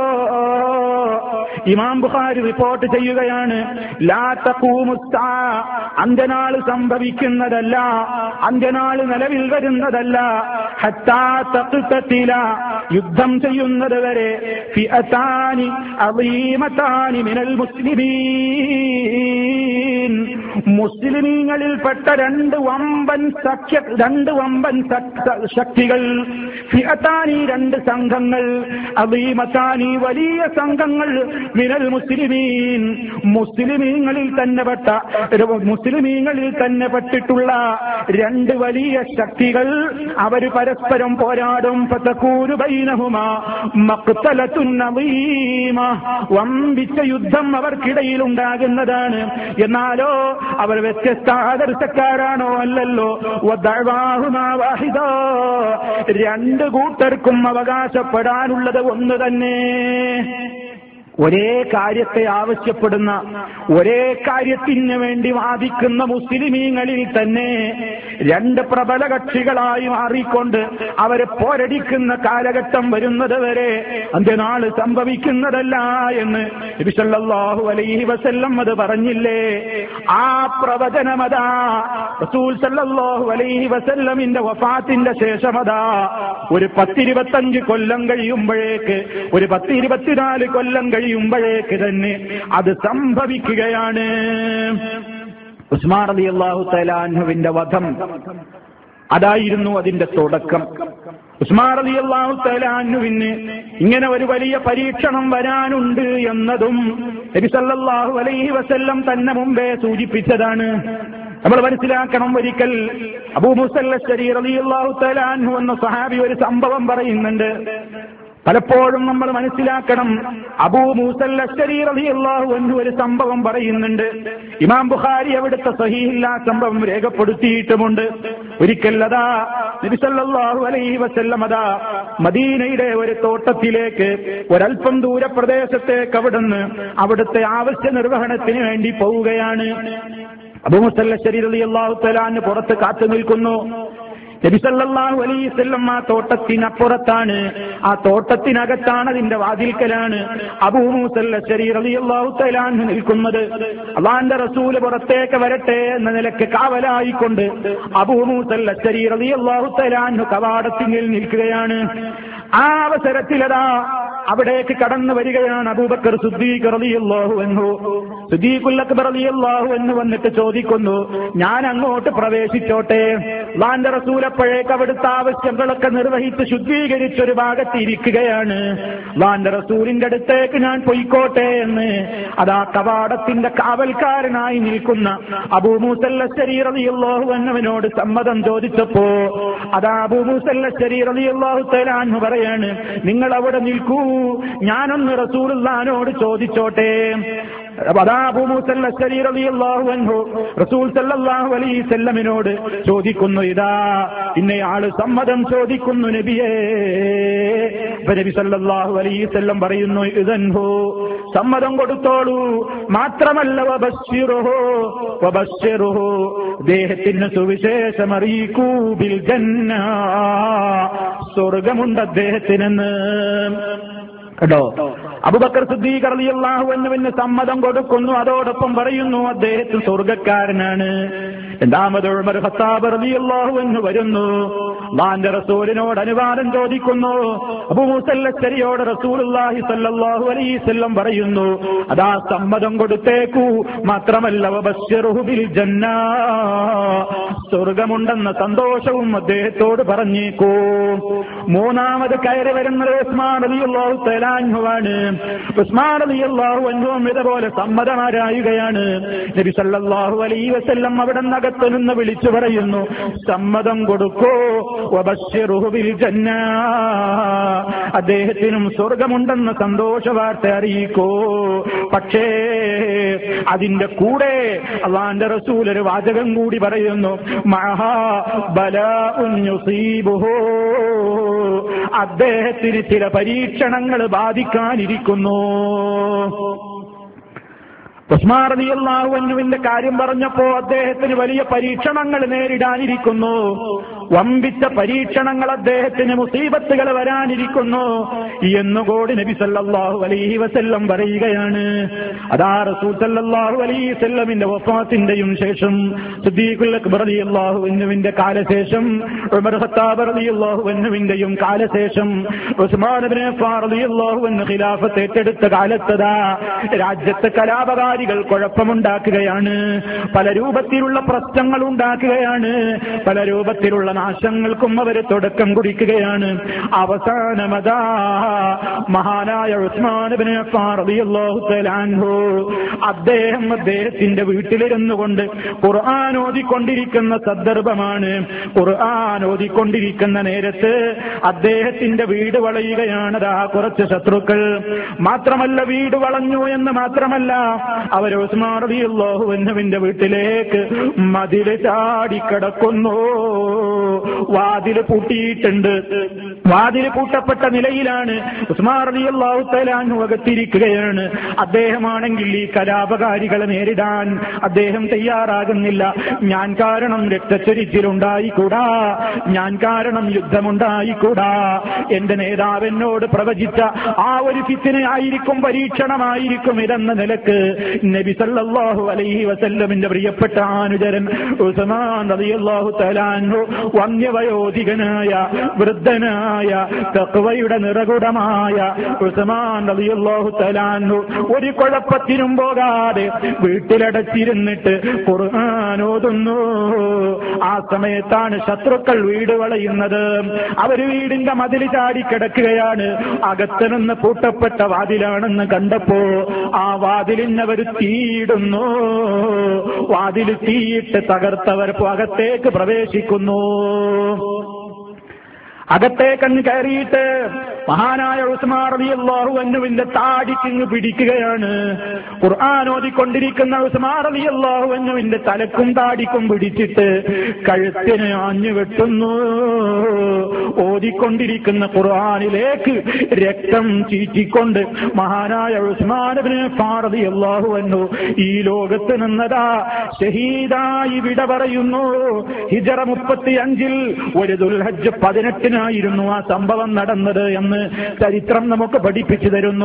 ഇമാം ബുഖാരി റിപ്പോർട്ട് ചെയ്യുകയാണ്, ലാ തഖൂമു സ്സാഅ, അന്ത്യനാൾ സംഭവിക്കുന്നതല്ല, അന്ത്യനാൾ നിലവിൽ വരുന്നതല്ല, ഹത്താ തഖ്തതില, യുദ്ധം ചെയ്യുന്നത് വരെ, ഫിഅതാനി അളീമതാനി മിനൽ മുസ്ലിമീൻ, മുസ്ലിമീങ്ങളിൽപ്പെട്ട രണ്ട് വമ്പൻ സഖ്യ രണ്ട് വമ്പൻ ശക്തികൾ, ഫിഅതാനി രണ്ട് സംഘങ്ങൾ, അളീമതാനി വലിയ സംഘങ്ങൾ, മിനൽ മുസ്ലിമീൻ മുസ്ലിമീങ്ങളിൽ തന്നെ പെട്ട മുസ്ലിമീങ്ങളിൽ തന്നെ പെട്ടിട്ടുള്ള രണ്ട് വലിയ ശക്തികൾ, അവർ പരസ്പരം പോരാടും. ഫതകൂനു ബൈനഹുമാ മഖ്തലത്തുൻ അളീമ, വമ്പിച്ച യുദ്ധം അവർക്കിടയിൽ ഉണ്ടാകുന്നതാണ്. എന്നാലോ അവർ വ്യത്യസ്ത ആദർശക്കാരാണോ? അല്ലല്ലോ. വദഅവാഹുമാ വാഹിദ, രണ്ട് കൂട്ടർക്കും അവകാശപ്പെടാനുള്ളത് ഒന്ന് തന്നെ. ഒരേ കാര്യത്തെ ആവശ്യപ്പെടുന്ന, ഒരേ കാര്യത്തിന് വേണ്ടി വാദിക്കുന്ന മുസ്ലിമീങ്ങളിൽ തന്നെ രണ്ട് പ്രബല കക്ഷികളായി മാറിക്കൊണ്ട് അവരെ പോരടിക്കുന്ന കാലഘട്ടം വരുന്നത് വരെ അന്ത്യനാൾ സംഭവിക്കുന്നതല്ല എന്ന് നബി സല്ലല്ലാഹു അലൈഹി വസല്ലം അത് പറഞ്ഞില്ലേ? ആ പ്രവചനമതാ റസൂൽ സല്ലല്ലാഹു അലൈഹി വസല്ലമിന്റെ വഫാത്തിന്റെ ശേഷമതാ ഒരു പത്തിരുപത്തഞ്ച് കൊല്ലം കഴിയുമ്പോഴേക്ക്, ഒരു പത്തിരുപത്തിനാല് കൊല്ലം കഴിയുമ്പോഴേക്ക് തന്നെ അത് സംഭവിക്കുകയാണ്. ഉസ്മാൻ റളിയല്ലാഹു തആല അൻഹുവിന്റെ വധം അതായിരുന്നു അതിന്റെ തുടക്കം. ഉസ്മാൻ റളിയല്ലാഹു തആല അൻഹുവിന് ഇങ്ങനെ ഒരു വലിയ പരീക്ഷണം വരാനുണ്ട് എന്നതും നബി സല്ലല്ലാഹു അലൈഹി വസല്ലം തന്നെ മുമ്പേ സൂചിപ്പിച്ചതാണ്. നമ്മൾ മനസ്സിലാക്കണം. ഒരിക്കൽ അബൂ മൂസൽ അശ്അരി റളിയല്ലാഹു തആല അൻഹു എന്ന സ്വഹാബി ഒരു സംഭവം പറയുന്നുണ്ട്. പലപ്പോഴും നമ്മൾ മനസ്സിലാക്കണം, അബൂ മൂസൽ അശ്അരി റളിയല്ലാഹു അൻഹു ഒരു സംഭവം പറയുന്നുണ്ട്. ഇമാം ബുഖാരി അവിടുത്തെ സ്വഹീഹിൽ ആ സംഭവം രേഖപ്പെടുത്തിയിട്ടുമുണ്ട്. ഒരിക്കൽ അതാ നബി സല്ലല്ലാഹു അലൈഹി വസല്ലം അതാ മദീനയുടെ ഒരു തോട്ടത്തിലേക്ക് ഒരൽപ്പം ദൂര പ്രദേശത്തേക്ക് അവിടുന്ന് അവിടുത്തെ ആവശ്യ നിർവഹണത്തിന് വേണ്ടി പോവുകയാണ്. അബൂ മൂസൽ അശ്അരി റളിയല്ലാഹു തആല അൻഹു പുറത്ത് കാത്തു നിൽക്കുന്നു. നബി സല്ലല്ലാഹു അലൈഹി വസല്ലം ആ തോട്ടത്തിനപ്പുറത്താണ്, ആ തോട്ടത്തിനകത്താണ്, അതിന്റെ വാതിൽക്കലാണ് അബൂ മൂസൽ അശ്അരി റളിയല്ലാഹു തആല അൻഹു നിൽക്കുന്നത്. അല്ലാഹുവിന്റെ റസൂൽ പുറത്തേക്ക് വരട്ടെ എന്ന നിലയ്ക്ക് കാവലായിക്കൊണ്ട് അബൂ മൂസൽ അശ്അരി റളിയല്ലാഹു തആല അൻഹു കവാടത്തിങ്കിൽ നിൽക്കുകയാണ്. ആ അവസരത്തിലതാ അവിടേക്ക് കടന്നു വരികയാണ് അബൂബക്കർ സിദ്ദീഖ് റളിയല്ലാഹു അൻഹു. സിദ്ദീഖുൽ അക്ബർ റളിയല്ലാഹു അൻഹു വന്നിട്ട് ചോദിക്കുന്നു, ഞാൻ അങ്ങോട്ട് പ്രവേശിച്ചോട്ടെ? അല്ലാഹുവിന്റെ റസൂൽ അപ്പോഴേക്ക് അവിടുത്തെ ആവശ്യങ്ങളൊക്കെ നിർവഹിച്ച് ശുദ്ധീകരിച്ചൊരു ഭാഗത്ത് ഇരിക്കുകയാണ്. അല്ലാഹുവിന്റെ റസൂലിന്റെ അടുത്തേക്ക് ഞാൻ പൊയ്ക്കോട്ടെ എന്ന് അതാ കവാടത്തിന്റെ കാവൽക്കാരനായി നിൽക്കുന്ന അബൂ മൂസൽ അശ്അരി റളിയല്ലാഹു അൻഹുവിനോട് സമ്മതം ചോദിച്ചപ്പോ അതാ അബൂ മൂസൽ അശ്അരി റളിയല്ലാഹു തആല അൻഹു പറയാണ്, നിങ്ങൾ അവിടെ നിൽക്കൂ, ഞാനൊന്ന് റസൂലുള്ളാഹിനോട് ചോദിച്ചോട്ടെ. അതാ അബൂ മൂസൽ അശ്അരി റളിയല്ലാഹു അൻഹു റസൂൽ സല്ലല്ലാഹു അലൈഹി വസല്ലമിനോട് ചോദിക്കുന്നു, ഇതാ ഇന്നയാള് സമ്മതം ചോദിക്കുന്നു നബിയേ. നബി സല്ലല്ലാഹു അലൈഹി വസല്ലം പറയുന്നു, ഇദൻഹു, സമ്മതം കൊടുത്തോളൂ. മാത്രമല്ല വബശ്ശിറുഹു വബശ്ശിറുഹു, ദേഹത്തിന് സുവിശേഷം അറിയിക്കൂ, ബിൽ ജന്ന, സ്വർഗമുണ്ട് അദ്ദേഹത്തിനെന്ന്. കേട്ടോ, അബൂബക്കർ സിദ്ദീഖ് റളിയല്ലാഹു അൻഹുവിന് സമ്മതം കൊടുക്കുന്നു. അതോടൊപ്പം പറയുന്നു അദ്ദേഹത്തിന് സ്വർഗ്ഗക്കാരനാണ്. രണ്ടാമത് ഉമർ ഖത്താബ് റളിയല്ലാഹു അൻഹു വരുന്നു. അല്ലാഹുവിന്റെ റസൂലിനോട് അനുവാദം ചോദിക്കുന്നു. അബൂ മൂസൽ അശ്അരിയോട് റസൂലുള്ളാഹി സ്വല്ലല്ലാഹു അലൈഹി വസല്ലം പറയുന്നു, അതാ സമ്മതം കൊടുത്തേക്കൂ. മാത്രമല്ല വബശ്ശിറുഹു ബിൽ ജന്ന, സ്വർഗമുണ്ടെന്ന സന്തോഷവും അദ്ദേഹത്തോട് പറഞ്ഞേക്കൂ. മൂന്നാമത് കയറി വരുന്നത് ഉസ്മാൻ റളിയല്ലാഹു തആല അൻഹുവാണ്. ഉസ്മാൻ റളിയല്ലാഹു അൻഹുവും ഇതുപോലെ സമ്മതമാരായുകയാണ്. നബി സല്ലല്ലാഹു അലൈഹി വസല്ലം അവിടെ അകത്ത് നിന്ന് വിളിച്ചു പറയുന്നു, സമ്മതം കൊടുക്കൂ, വബശ്ശിറുഹു ബിൽ ജന്ന, അദ്ദേഹത്തിനും സ്വർഗമുണ്ടെന്ന സന്തോഷ വാർത്ത അറിയിക്കൂ. പക്ഷേ അതിന്റെ കൂടെ അല്ലാഹുവിന്റെ റസൂൽ ഒരു വാചകം കൂടി പറയുന്നു, മഹാ ബലാഉൻ യുസീബുഹു, അദ്ദേഹത്തിന് ചില പരീക്ഷണങ്ങൾ ബാധിക്കാനിരിക്കുന്നു. ഉസ്മാൻ റളിയല്ലാഹു അൻഹുവിന്റെ കാര്യം പറഞ്ഞപ്പോ അദ്ദേഹത്തിന് വലിയ പരീക്ഷണങ്ങൾ നേരിടാനിരിക്കുന്നു. വമ്പിച്ച പരീക്ഷണങ്ങൾ, അദ്ദേഹത്തിന് മുസീബത്തുകൾ വരാനിരിക്കുന്നു എന്നുകൂടി നബി സല്ലല്ലാഹു അലൈഹി വസല്ലം പറയുകയാണ്. അതാ റസൂൽ സല്ലല്ലാഹു അലൈഹി വസല്ലമിന്റെ വഫാത്തിന്റെയും ശേഷം സിദ്ദീഖുൽ അക്ബർ റളിയല്ലാഹു അൻഹുവിന്റെ കാലശേഷം ഉമർ ഖത്താബ് റളിയല്ലാഹു അൻഹുവിന്റെയും കാലശേഷം ഉസ്മാൻ ഇബ്നു അഫ്ഫാൻ റളിയല്ലാഹു അൻഹു ഖിലാഫത്ത് ഏറ്റെടുത്ത കാലത്തതാ രാജ്യത്തെ കലാപകാരികൾ കുഴപ്പമുണ്ടാക്കുകയാണ്, പല രൂപത്തിലുള്ള പ്രശ്നങ്ങൾ ഉണ്ടാക്കുകയാണ്, പല രൂപത്തിലുള്ള നാശങ്ങൾക്കും അവർ തുടക്കം കുറിക്കുകയാണ്. അവസാനമതാ മഹാനായ ഉസ്മാൻ ഇബ്നു അഫ്ഫാൻ റളിയല്ലാഹു തആല അൻഹു അദ്ദേഹം അദ്ദേഹത്തിന്റെ വീട്ടിലിരുന്നു കൊണ്ട് ഖുർആൻ ഓതിക്കൊണ്ടിരിക്കുന്ന സന്ദർഭമാണ്. ഖുർആൻ ഓതിക്കൊണ്ടിരിക്കുന്ന നേരത്ത് അദ്ദേഹത്തിന്റെ വീട് വളയുകയാണ്. അതാ കുറച്ച് ശത്രുക്കൾ. മാത്രമല്ല വീട് വളഞ്ഞു എന്ന് മാത്രമല്ല, അവർ ഉസ്മാൻ റളിയല്ലാഹു അൻഹുവിന്റെ വീട്ടിലേക്ക് മതിൽ ചാടിക്കടക്കുന്നു. വാതില് പൂട്ടിയിട്ടുണ്ട്. വാതില് പൂട്ടപ്പെട്ട നിലയിലാണ്. ഉസ്മാൻ റളിയല്ലാഹു തആല അൻഹു അകത്തിരിക്കുകയാണ്. അദ്ദേഹമാണെങ്കിൽ ഈ കലാപകാരികളെ നേരിടാൻ അദ്ദേഹം തയ്യാറാകുന്നില്ല. ഞാൻ കാരണം രക്തച്ചൊരിച്ചിലുണ്ടായിക്കൂടാ, ഞാൻ കാരണം യുദ്ധമുണ്ടായിക്കൂടാ. എന്റെ നേതാവ് എന്നോട് പ്രവചിച്ച ആ ഒരു ഫിത്നയായിരിക്കും, പരീക്ഷണമായിരിക്കും ഇതെന്ന നിലക്ക് നബി സല്ലല്ലാഹു അലൈഹി വസല്ലമിന്റെ പ്രിയപ്പെട്ട അനുചരൻ ഉസ്മാൻ റളിയല്ലാഹു തആല അൻഹു വന്യവയോധികനായ വൃദ്ധനായ തഖ്വയുടെ നിറകുടമായ ഉസ്മാൻ റളിയല്ലാഹു തആല അൻഹു ഒരു കുഴപ്പത്തിനും പോകാതെ വീട്ടിലടച്ചിരുന്നിട്ട് ഖുർആൻ ഓതുന്നു. ആ സമയത്താണ് ശത്രുക്കൾ വീട് വളയുന്നത്. അവര് വീടിന്റെ മതിൽ ചാടിക്കിടക്കുകയാണ്. അകത്ത് നിന്ന് പൂട്ടപ്പെട്ട വാതിലാണെന്ന് കണ്ടപ്പോ ആ വാതിലിനവർ തീയിടുന്നു. വാതിൽ തീയിട്ട് തകർത്തവർ അകത്തേക്ക് പ്രവേശിക്കുന്നു. അകത്തേക്കങ്ങ് കയറിയിട്ട് മഹാനായ ഉസ്മാൻ റളിയല്ലാഹു അൻഹുവിന്റെ താടിക്കിങ്ങ് പിടിക്കുകയാണ്. ഖുർആൻ ഓതിക്കൊണ്ടിരിക്കുന്ന ഉസ്മാൻ റളിയല്ലാഹു അൻഹുവിന്റെ തലക്കും താടിക്കും പിടിച്ചിട്ട് കഴുത്തിന് ആഞ്ഞു വെട്ടുന്നു. ഓതിക്കൊണ്ടിരിക്കുന്ന ഖുർആനിലേക്ക് രക്തം ചീറ്റിക്കൊണ്ട് മഹാനായ ഉസ്മാൻ ഇബ്നു അഫ്ഫാൻ റളിയല്ലാഹു അൻഹു ഈ ലോകത്ത് നിന്നതാ ഷഹീദായി വിട പറയുന്നു. ഹിജ്റ മുപ്പത്തിയഞ്ചിൽ ഒരു ദുൽഹജ്ജ് പതിനെട്ടിന് ായിരുന്നു ആ സംഭവം നടന്നത് എന്ന് ചരിത്രം നമുക്ക് പഠിപ്പിച്ചു തരുന്നു.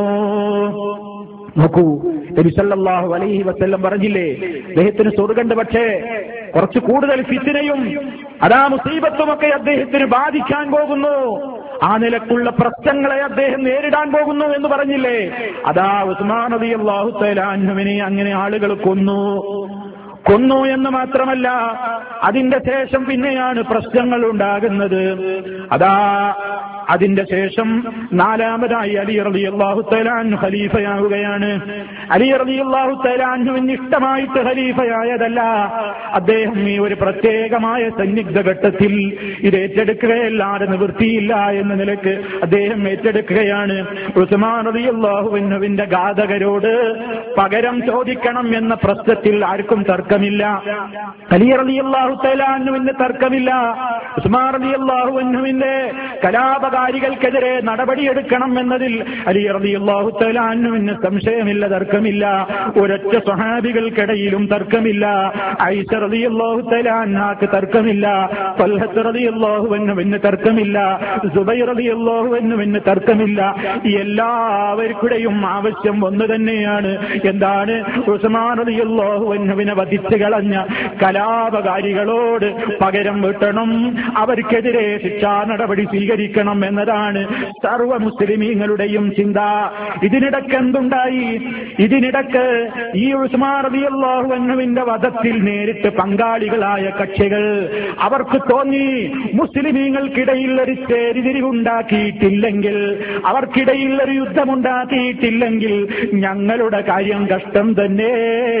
നോക്കൂ, നബി സല്ലല്ലാഹു അലൈഹി വസല്ലം പറഞ്ഞില്ലേ, അദ്ദേഹത്തിന് സ്വർഗ്ഗമുണ്ട്, പക്ഷേ കുറച്ച് കൂടുതൽ ഫിത്നയും അതാ മുസീബത്തുമൊക്കെ അദ്ദേഹത്തിന് ബാധിക്കാൻ പോകുന്നു. ആ നിലക്കുള്ള പ്രശ്നങ്ങളെ അദ്ദേഹം നേരിടാൻ പോകുന്നു എന്ന് പറഞ്ഞില്ലേ. അതാ ഉസ്മാൻ റളിയല്ലാഹു തആല അൻഹുവിനെ അങ്ങനെ ആളുകൾ കൊന്നു. കൊന്നു എന്ന് മാത്രമല്ല, അതിന്റെ ശേഷം പിന്നെയാണ് പ്രശ്നങ്ങൾ ഉണ്ടാകുന്നത്. അതാ അതിന്റെ ശേഷം നാലാമതായി അലി റളിയല്ലാഹു തആല അൻഹു ഖലീഫയാവുകയാണ്. അലി റളിയല്ലാഹു തആല അൻഹുവിന് ഇഷ്ടമായിട്ട് ഖലീഫയായതല്ല. അദ്ദേഹം ഈ ഒരു പ്രത്യേകമായ സന്നിഗ്ധ ഘട്ടത്തിൽ ഇത് ഏറ്റെടുക്കുകയല്ലാതെ നിവൃത്തിയില്ല എന്ന നിലക്ക് അദ്ദേഹം ഏറ്റെടുക്കുകയാണ്. ഉസ്മാൻ റളിയല്ലാഹു അൻഹുവിന്റെ ഘാതകരോട് പകരം ചോദിക്കണം എന്ന പ്രശ്നത്തിൽ ആർക്കും തർക്കമില്ല. അലി റളിയല്ലാഹു തആല അൻഹുവിന്റെ തർക്കമില്ല. ഉസ്മാൻ റളിയല്ലാഹു അൻഹുവിന്റെ കലാപകാരികൾക്കെതിരെ നടപടിയെടുക്കണം എന്നതിൽ അലി റളിയല്ലാഹു തആല അൻഹുവിന് സംശയമില്ല, തർക്കമില്ല. ഒരൊറ്റ സ്വഹാബികൾക്കിടയിലും തർക്കമില്ല. ആയിഷ റളിയല്ലാഹു തആല അൻഹാക്ക് തർക്കമില്ല. ത്വൽഹ റളിയല്ലാഹു അൻഹുവിന് തർക്കമില്ല. സുബൈർ റളിയല്ലാഹു അൻഹുവിന് തർക്കമില്ല. എല്ലാവർക്കുടെയും ആവശ്യം ഒന്ന് തന്നെയാണ്. എന്താണ്? ഉസ്മാൻ റളിയല്ലാഹു അൻഹുവിനെ വധിച്ചു കളഞ്ഞ കലാപകാരികളോട് പകരം വീട്ടണം, അവർക്കെതിരെ ശിക്ഷാ നടപടി സ്വീകരിക്കണം എന്നതാണ് സർവ്വ മുസ്ലിമീങ്ങളുടെയും ചിന്ത. ഇതിനിടക്ക് എന്തുണ്ടായി? ഇതിനിടക്ക് ഈ ഉസ്മാൻ റളിയല്ലാഹു അൻഹുവിന്റെ വധത്തിൽ നേരിട്ട് പങ്കാളികളായ കക്ഷികൾ അവർക്ക് തോന്നി, മുസ്ലിമീങ്ങൾക്കിടയിൽ ഒരു ചേരിതിരിവുണ്ടാക്കിയിട്ടില്ലെങ്കിൽ, അവർക്കിടയിൽ ഒരു യുദ്ധമുണ്ടാക്കിയിട്ടില്ലെങ്കിൽ ഞങ്ങളുടെ കാര്യം കഷ്ടം തന്നെ.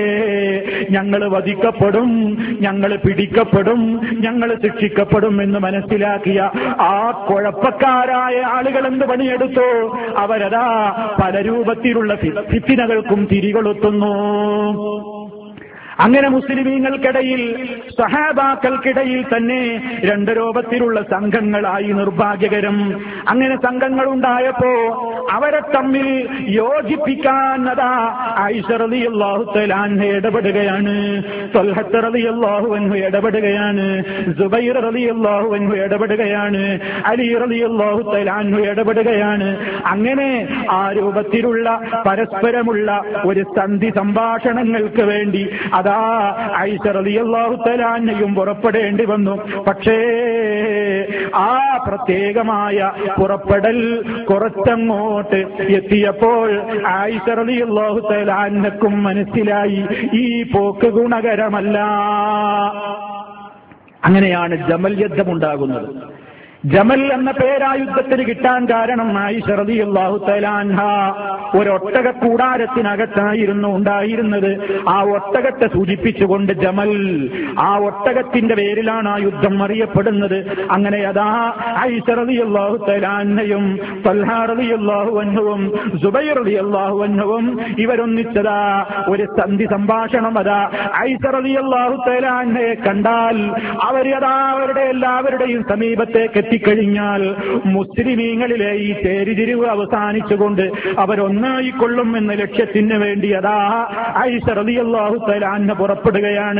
ഞങ്ങൾ വധിക്കപ്പെടും, ഞങ്ങൾ പിടിക്കപ്പെടും, ഞങ്ങൾ ശിക്ഷിക്കപ്പെടും എന്ന് മനസ്സിലാക്കിയ ആ കുഴപ്പക്കാരായ ആളുകൾ എന്ത് പണിയെടുത്തു? അവരതാ പല രൂപത്തിലുള്ള ഫിത്നകൾക്കും തിരികൊളുത്തുന്നു. അങ്ങനെ മുസ്ലിമീങ്ങൾക്കിടയിൽ സഹാബാക്കൾക്കിടയിൽ തന്നെ രണ്ട് രൂപത്തിലുള്ള സംഘങ്ങളായി, നിർഭാഗ്യകരം. അങ്ങനെ സംഘങ്ങൾ ഉണ്ടായപ്പോ അവരെ തമ്മിൽ യോജിപ്പിക്കാൻ അതാ ആയിഷ റളിയല്ലാഹു തആല അൻഹ ഇടപെടുകയാണ്. ത്വൽഹ റളിയല്ലാഹു അൻഹു ഇടപെടുകയാണ്. സുബൈർ റളിയല്ലാഹു അൻഹു ഇടപെടുകയാണ്. അലി റളിയല്ലാഹു തആല അൻഹു ഇടപെടുകയാണ്. അങ്ങനെ ആ രൂപത്തിലുള്ള പരസ്പരമുള്ള ഒരു സന്ധി സംഭാഷണങ്ങൾക്ക് വേണ്ടി അതാ ആയിഷ റളിയല്ലാഹു തആല അൻഹയും പുറപ്പെടേണ്ടി വന്നു. പക്ഷേ ആ പ്രത്യേകമായ പുറപ്പെടൽ കുറച്ചങ്ങോട്ട് എത്തിയപ്പോൾ ആയിഷ റളിയല്ലാഹു തആല അൻഹക്കും മനസ്സിലായി ഈ പോക്ക് ഗുണകരമല്ല. അങ്ങനെയാണ് ജമൽ യുദ്ധമുണ്ടാകുന്നത്. ജമൽ എന്ന പേരാ യുദ്ധത്തിന് കിട്ടാൻ കാരണം ആയിഷ റളിയല്ലാഹു തആല അൻഹ ഒരൊട്ടക കൂടാരത്തിനകത്തായിരുന്നു ഉണ്ടായിരുന്നത്. ആ ഒട്ടകത്തെ സൂചിപ്പിച്ചുകൊണ്ട് ജമൽ, ആ ഒട്ടകത്തിന്റെ പേരിലാണ് ആ യുദ്ധം അറിയപ്പെടുന്നത്. അങ്ങനെ അതാ ആയിഷ റളിയല്ലാഹു തആല അൻഹയും തൽഹ റളിയല്ലാഹു അൻഹുവും സുബൈർ റളിയല്ലാഹു അൻഹുവും ഇവരൊന്നിച്ചതാ ഒരു സന്ധി സംഭാഷണം. അതാ ആയിഷ റളിയല്ലാഹു തആല അൻഹയെ കണ്ടാൽ അവരതാ അവരുടെ എല്ലാവരുടെയും സമീപത്തേക്ക് എത്തിക്കഴിഞ്ഞാൽ മുസ്ലിമീങ്ങളിലെ ഈ ചേരിതിരിവ് അവസാനിച്ചുകൊണ്ട് അവരൊന്നായിക്കൊള്ളും എന്ന ലക്ഷ്യത്തിന് വേണ്ടി അതാ ആയിഷ റളിയല്ലാഹു തആല അൻഹ പുറപ്പെടുകയാണ്.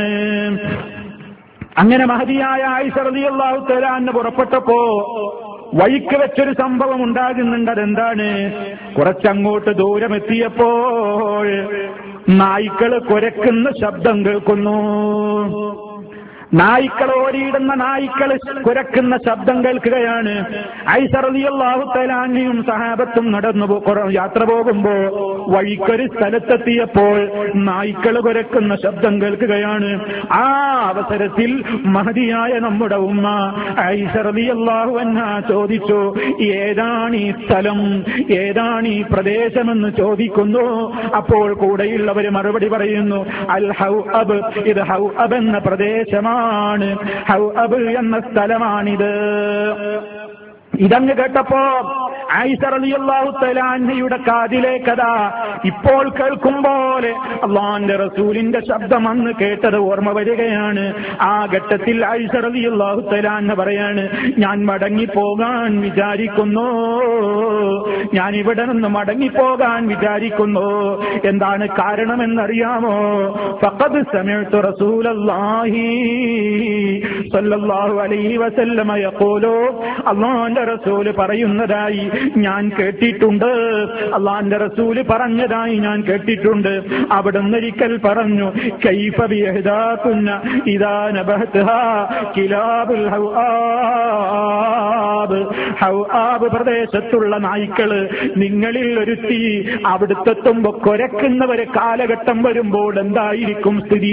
അങ്ങനെ മഹദിയായ ആയിഷ റളിയല്ലാഹു തആല അൻഹ പുറപ്പെട്ടപ്പോ വഴിക്ക് വെച്ചൊരു സംഭവം ഉണ്ടാകുന്നുണ്ട്. അതെന്താണ്? കുറച്ചങ്ങോട്ട് ദൂരമെത്തിയപ്പോൾ നായ്ക്കള് കുരക്കുന്ന ശബ്ദം കേൾക്കുന്നു. നായ്ക്കൾ ഓരിയിടുന്ന നായ്ക്കൾ കുരക്കുന്ന ശബ്ദം കേൾക്കുകയാണ്. ആയിഷ റളിയല്ലാഹു തആല അൻഹയും സഹാബത്തും നടന്നു യാത്ര പോകുമ്പോ വഴിക്കൊരു സ്ഥലത്തെത്തിയപ്പോൾ നായ്ക്കൾ കുരക്കുന്ന ശബ്ദം കേൾക്കുകയാണ്. ആ അവസരത്തിൽ മഹദിയായ നമ്മുടെ ഉമ്മ ആയിഷ റളിയല്ലാഹു അൻഹ ചോദിച്ചു, ഏതാണ് ഈ സ്ഥലം, ഏതാണ് ഈ പ്രദേശമെന്ന് ചോദിക്കുന്നു. അപ്പോൾ കൂടെയുള്ളവര് മറുപടി പറയുന്നു, അൽ ഹൗഅബ്, ഇത് ഹൗഅബ് എന്ന പ്രദേശമാണ്, ഹൗഅബ് എന്ന സ്ഥലമാണിത്. ഇതങ്ങ് കേട്ടപ്പോ ആയിഷ റളിയല്ലാഹു തആല അൻഹയുടെ കാതിലേക്കതാ ഇപ്പോൾ കേൾക്കും പോലെ അല്ലാഹുവിന്റെ റസൂലിന്റെ ശബ്ദം അന്ന് കേട്ടത് ഓർമ്മ വരികയാണ്. ആ ഘട്ടത്തിൽ ആയിഷ റളിയല്ലാഹു തആല അൻഹ പറയാണ്, ഞാൻ മടങ്ങിപ്പോകാൻ വിചാരിക്കുന്നു, ഞാൻ ഇവിടെ നിന്ന് മടങ്ങിപ്പോകാൻ വിചാരിക്കുന്നു. എന്താണ് കാരണമെന്നറിയാമോ? ഫഖദ് സമിഅ്തു റസൂലല്ലാഹി സ്വല്ലല്ലാഹു അലൈഹി വസല്ലമ യഖൂലു, അല്ലാഹുവിന്റെ റസൂല് പറയുന്നതായി ഞാൻ കേട്ടിട്ടുണ്ട്, അല്ലാഹുവിന്റെ റസൂല് പറഞ്ഞതായി ഞാൻ കേട്ടിട്ടുണ്ട്. അവിടുന്ന് ഒരിക്കൽ പറഞ്ഞു, കൈഫ ബിയഹ്ദാകുന്ന ഇദാ നബഹത്ഹാ കിലാബുൽ ഹൗആബ്, ഹൗആബ് പ്രദേശത്തുള്ള നായ്ക്കള് നിങ്ങളിൽ ഒരുത്തി അവിടുത്തെത്തുമ്പോ കുരക്കുന്നവരെ കാലഘട്ടം വരുമ്പോൾ എന്തായിരിക്കും സ്ഥിതി?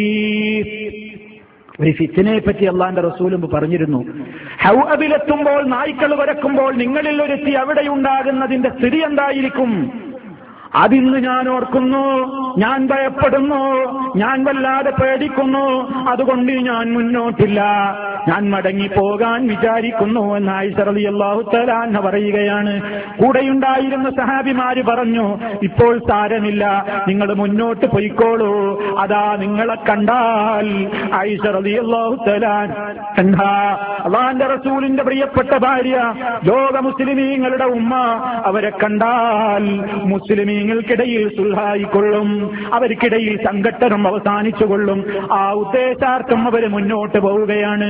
ഒരു ഫിത്നയെ പറ്റി അള്ളാന്റെ റസൂലും പറഞ്ഞിരുന്നു. ഹൗഅബിലെത്തുമ്പോൾ നായ്ക്കൾ വരക്കുമ്പോൾ നിങ്ങളിൽ ഒരുത്തി അവിടെയുണ്ടാകുന്നതിന്റെ സ്ഥിതി എന്തായിരിക്കും? അതിന്ന് ഞാൻ ഓർക്കുന്നു, ഞാൻ ഭയപ്പെടുന്നു, ഞാൻ വല്ലാതെ പേടിക്കുന്നു. അതുകൊണ്ട് ഞാൻ മുന്നോട്ടില്ല, ഞാൻ മടങ്ങിപ്പോകാൻ വിചാരിക്കുന്നു എന്ന് ആയിഷ റളിയല്ലാഹു തആല അൻഹ പറയുകയാണ്. കൂടെയുണ്ടായിരുന്ന സഹാബിമാര് പറഞ്ഞു, ഇപ്പോൾ സാരമില്ല, നിങ്ങൾ മുന്നോട്ട് പൊയ്ക്കോളൂ, അതാ നിങ്ങളെ കണ്ടാൽ ആയിഷ റളിയല്ലാഹു തആല അൻഹ അല്ലാഹുവിന്റെ റസൂലിന്റെ പ്രിയപ്പെട്ട ഭാര്യ, ലോക മുസ്ലിമീങ്ങളുടെ ഉമ്മ, അവരെ കണ്ടാൽ മുസ്ലിമീ ങ്ങൾക്കിടയിൽ സുൽഹായിക്കൊള്ളും, അവർക്കിടയിൽ സംഘട്ടനം അവസാനിച്ചുകൊള്ളും. ആ ഉദ്ദേശാർത്ഥം അവര് മുന്നോട്ട് പോവുകയാണ്.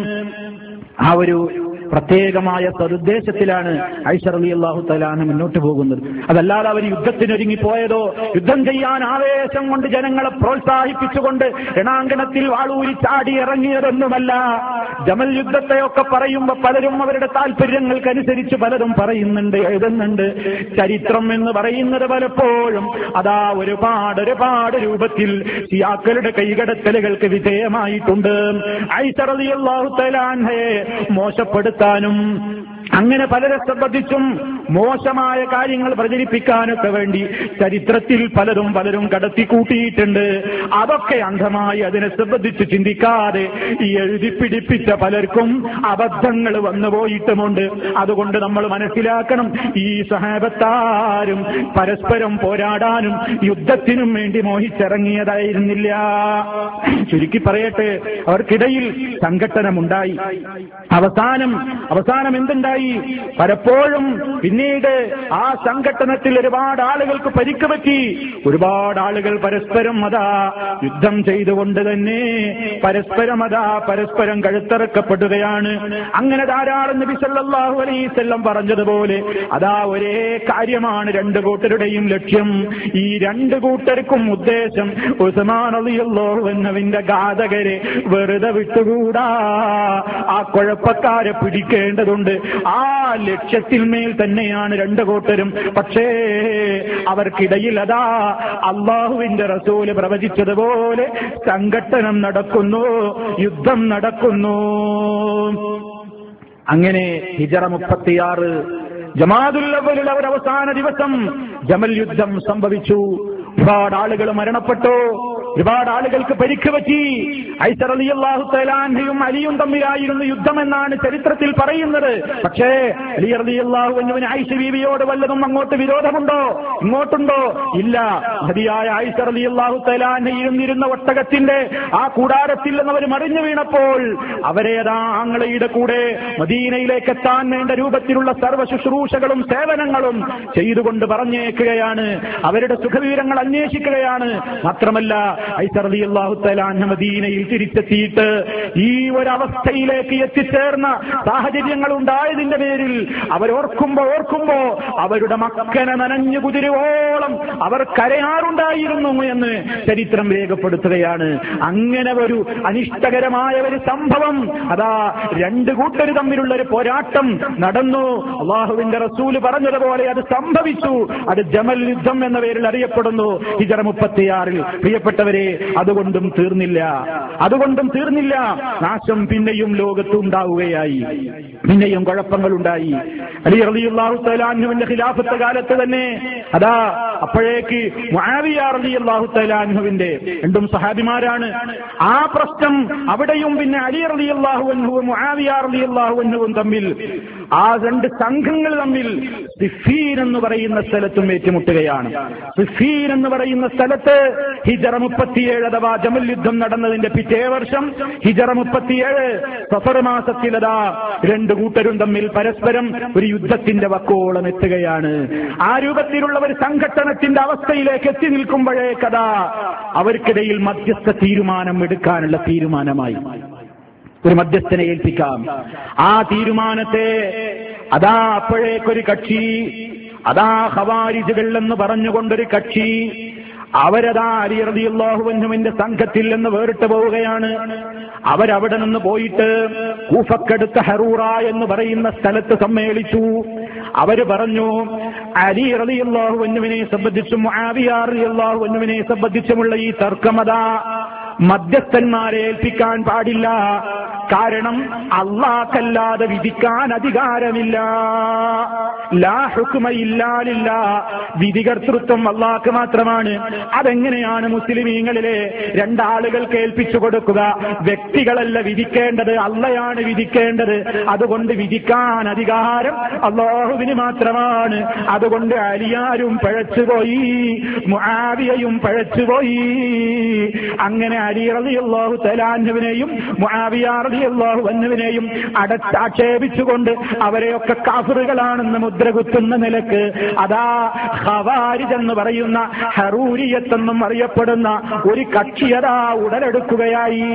ആ ഒരു പ്രത്യേകമായ സതുദ്ദേശത്തിലാണ് ആയിഷ റളിയല്ലാഹു തആല അൻഹ മുന്നോട്ട് പോകുന്നത്. അതല്ലാതെ അവർ യുദ്ധത്തിനൊരുങ്ങി പോയതോ, യുദ്ധം ചെയ്യാൻ ആവേശം കൊണ്ട് ജനങ്ങളെ പ്രോത്സാഹിപ്പിച്ചുകൊണ്ട് രണാങ്കണത്തിൽ വാളൂരി ചാടി ഇറങ്ങിയതൊന്നുമല്ല. ജമൽ യുദ്ധത്തെയൊക്കെ പറയുമ്പോൾ പലരും അവരുടെ താല്പര്യങ്ങൾക്കനുസരിച്ച് പലരും പറയുന്നുണ്ട്, എഴുതുന്നുണ്ട്. ചരിത്രം എന്ന് പറയുന്നത് പലപ്പോഴും അതാ ഒരുപാട് ഒരുപാട് രൂപത്തിൽ ശിയാക്കളുടെ കൈകടത്തലുകൾക്ക് വിധേയമായിട്ടുണ്ട്. ആയിഷ റളിയല്ലാഹു തആല അൻഹയെ മോശപ്പെടുത്താൻ ും അങ്ങനെ പലരെ സംബന്ധിച്ചും മോശമായ കാര്യങ്ങൾ പ്രചരിപ്പിക്കാനൊക്കെ വേണ്ടി ചരിത്രത്തിൽ പലരും പലരും കടത്തിക്കൂട്ടിയിട്ടുണ്ട്. അതൊക്കെ അന്ധമായി അതിനെ സംബന്ധിച്ച് ചിന്തിക്കാതെ ഈ എഴുതിപ്പിടിപ്പിച്ച പലർക്കും അബദ്ധങ്ങൾ വന്നുപോയിട്ടുമുണ്ട്. അതുകൊണ്ട് നമ്മൾ മനസ്സിലാക്കണം, ഈ സഹാബത്താരും പരസ്പരം പോരാടാനും യുദ്ധത്തിനും വേണ്ടി മോഹിച്ചിറങ്ങിയതായിരുന്നില്ല. ചുരുക്കി പറയട്ടെ, അവർക്കിടയിൽ സംഘട്ടനമുണ്ടായി. അവസാനം അവസാനം എന്തുണ്ടായി? പലപ്പോഴും പിന്നീട് ആ സംഘട്ടനത്തിൽ ഒരുപാട് ആളുകൾക്ക് പരിക്ക് പറ്റി. ഒരുപാട് ആളുകൾ പരസ്പരം അതാ യുദ്ധം ചെയ്തുകൊണ്ട് തന്നെ പരസ്പരം അതാ പരസ്പരം കഴുത്തറക്കപ്പെടുകയാണ്. അങ്ങനെ ധാരാളം നബി സല്ലല്ലാഹു അലൈഹി വസല്ലം പറഞ്ഞതുപോലെ അതാ ഒരേ കാര്യമാണ് രണ്ടു കൂട്ടരുടെയും ലക്ഷ്യം. ഈ രണ്ടു കൂട്ടർക്കും ഉദ്ദേശം ഉസ്മാൻ റളിയല്ലാഹു അൻഹുവിന്റെ ഘാതകരെ വെറുതെ വിട്ടുകൂടാ, ആ കുഴപ്പക്കാരെ പിടിക്കേണ്ടതുണ്ട്. ആ ലക്ഷ്യത്തിന്മേൽ തന്നെയാണ് രണ്ടു കൂട്ടരും. പക്ഷേ അവർക്കിടയിൽ അതാ അള്ളാഹുവിന്റെ റസൂല് പ്രവചിച്ചതുപോലെ സംഘട്ടനം നടക്കുന്നു, യുദ്ധം നടക്കുന്നു. അങ്ങനെ ഹിജറ മുപ്പത്തിയാറ് ജമാദുൽ അവ്വലിൽ അവർ അവസാന ദിവസം ജമൽ യുദ്ധം സംഭവിച്ചു. ഒരുപാട് ആളുകൾ മരണപ്പെട്ടു, ഒരുപാട് ആളുകൾക്ക് പരിക്ക് പറ്റി. ഐസർ റളിയല്ലാഹു തആല അൻഹുവും അലിയും തമ്മിലായിരുന്നു യുദ്ധമെന്നാണ് ചരിത്രത്തിൽ പറയുന്നത്. പക്ഷേ അലി റളിയല്ലാഹു അൻഹുവിന് ആയിഷ ബീവിയോട് വല്ലതും അങ്ങോട്ട് വിരോധമുണ്ടോ, ഇങ്ങോട്ടുണ്ടോ? ഇല്ല. മഹദിയായ ഐസ റളിയല്ലാഹു തആല അൻഹ ഇരുന്നിരുന്ന ഒട്ടകത്തിന്റെ ആ കൂടാരത്തിൽ നിന്നവർ മറിഞ്ഞു വീണപ്പോൾ അവരേതാ ആങ്ങളയുടെ കൂടെ മദീനയിലേക്ക് എത്താൻ വേണ്ട രൂപത്തിലുള്ള സർവ്വ ശുശ്രൂഷകളും സേവനങ്ങളും ചെയ്തുകൊണ്ട് പറഞ്ഞേക്കുകയാണ്. അവരുടെ സുഖവിവരങ്ങൾ അന്വേഷിക്കുകയാണ്. മാത്രമല്ല ഐസ റളിയല്ലാഹു തആല അൻഹ മദീനയിൽ തിരിച്ചെത്തിയിട്ട് ഈ ഒരവസ്ഥയിലേക്ക് എത്തിച്ചേർന്ന സാഹചര്യങ്ങൾ ഉണ്ടായതിന്റെ പേരിൽ അവരോർക്കുമ്പോ ഓർക്കുമ്പോ അവരുടെ മക്കനെ നനഞ്ഞു കുതിരുവോളം അവർ കരയാറുണ്ടായിരുന്നു എന്ന് ചരിത്രം രേഖപ്പെടുത്തുകയാണ്. അങ്ങനെ ഒരു അനിഷ്ടകരമായ ഒരു സംഭവം അതാ രണ്ടു കൂട്ടർ തമ്മിലുള്ള ഒരു പോരാട്ടം നടന്നു. അള്ളാഹുവിന്റെ റസൂല് പറഞ്ഞതുപോലെ അത് സംഭവിച്ചു. അത് ജമൽ യുദ്ധം എന്ന പേരിൽ അറിയപ്പെടുന്നു ഹിജറ മുപ്പത്തിയാറിൽ. പ്രിയപ്പെട്ടവരെ, അതുകൊണ്ടും തീർന്നില്ല, അതുകൊണ്ടും തീർന്നില്ല. നാശം പിന്നെയും ലോകത്ത് ഉണ്ടാവുകയായി, പിന്നെയും കുഴപ്പങ്ങളുണ്ടായി. അലി റളിയല്ലാഹു തആല അൻഹുവിന്റെ ഖിലാഫത്ത് കാലത്ത് തന്നെ അതാ അപ്പോഴേക്ക് മുആവിയ റളിയല്ലാഹു തആല അൻഹുവിന്റെ രണ്ടും സഹാബിമാരാണ്. ആ പ്രശ്നം അവിടെയും പിന്നെ അലി റളിയല്ലാഹു അൻഹുവും മുആവിയ റളിയല്ലാഹു അൻഹുവും തമ്മിൽ ആ രണ്ട് സംഘങ്ങൾ തമ്മിൽ സിഫീൻ എന്ന് പറയുന്ന സ്ഥലത്തും ഏറ്റുമുട്ടുകയാണ്. സിഫീൻ എന്ന് പറയുന്ന സ്ഥലത്ത് ഹിജറ മുപ്പത്തിയേഴ് അഥവാ ജമൽ യുദ്ധം നടന്നതിന്റെ പിറ്റേ വർഷം ഹിജറ മുപ്പത്തിയേഴ് സഫർ മാസത്തിലതാ രണ്ടു കൂട്ടരും തമ്മിൽ പരസ്പരം ഒരു യുദ്ധത്തിന്റെ വക്കോളം എത്തുകയാണ്. ആ രൂപത്തിലുള്ള ഒരു സംഘട്ടനത്തിന്റെ അവസ്ഥയിലേക്ക് എത്തി നിൽക്കുമ്പോഴേക്കതാ അവർക്കിടയിൽ മധ്യസ്ഥ തീരുമാനം എടുക്കാനുള്ള തീരുമാനമായി. ഒരു മധ്യസ്ഥനെ ഏൽപ്പിക്കാം. ആ തീരുമാനത്തെ അതാ അപ്പോഴേക്കൊരു കക്ഷി, അതാ ഖവാരിജുകൾ എന്ന് പറഞ്ഞുകൊണ്ടൊരു കക്ഷി, അവരതാ അലി റളിയല്ലാഹു അൻഹുവിന്റെ സംഘത്തിൽ നിന്ന് വേറിട്ട് പോവുകയാണ്. അവരവിടെ നിന്ന് പോയിട്ട് കൂഫക്കടുത്ത ഹറൂറ എന്ന് പറയുന്ന സ്ഥലത്ത് സമ്മേളിച്ചു. അവര് പറഞ്ഞു, അലി റളിയല്ലാഹു അൻഹുവിനെ സംബന്ധിച്ചും മുആവിയ റളിയല്ലാഹു അൻഹുവിനെ സംബന്ധിച്ചുമുള്ള ഈ തർക്കമതാ മധ്യസ്ഥന്മാരെ ഏൽപ്പിക്കാൻ പാടില്ല. കാരണം അല്ലാഹുവല്ലാതെ വിധിക്കാൻ അധികാരമില്ല. ലാ ഹുക്മ ഇല്ലാ ലില്ലാഹ്, വിധികർത്തൃത്വം അല്ലാഹുക്ക് മാത്രമാണ്. അതെങ്ങനെയാണ് മുസ്ലിമീങ്ങളിലെ രണ്ടാളുകൾക്ക് ഏൽപ്പിച്ചു കൊടുക്കുക? വ്യക്തികളല്ല വിധിക്കേണ്ടത്, അള്ളയാണ് വിധിക്കേണ്ടത്. അതുകൊണ്ട് വിധിക്കാൻ അധികാരം അല്ലാഹുവിന് മാത്രമാണ്. അതുകൊണ്ട് അലിയാരും പഴച്ചുപോയി, മുആവിയയും പഴച്ചുപോയി. അങ്ങനെ അലി റളിയല്ലാഹു തആല അൻഹുവിനെയും മുആവിയ റളിയല്ലാഹു അൻഹുവിനെയും അടച്ചാക്ഷേപിച്ചുകൊണ്ട് അവരെയൊക്കെ കാഫിറുകളാണെന്ന് മുദ്രകുത്തുന്ന നിലക്ക് അതാ ഖവാരിജ് എന്ന് പറയുന്ന ഹറൂരിയത്തെന്നും അറിയപ്പെടുന്ന ഒരു കക്ഷിയതാ ഉടലെടുക്കുകയായി.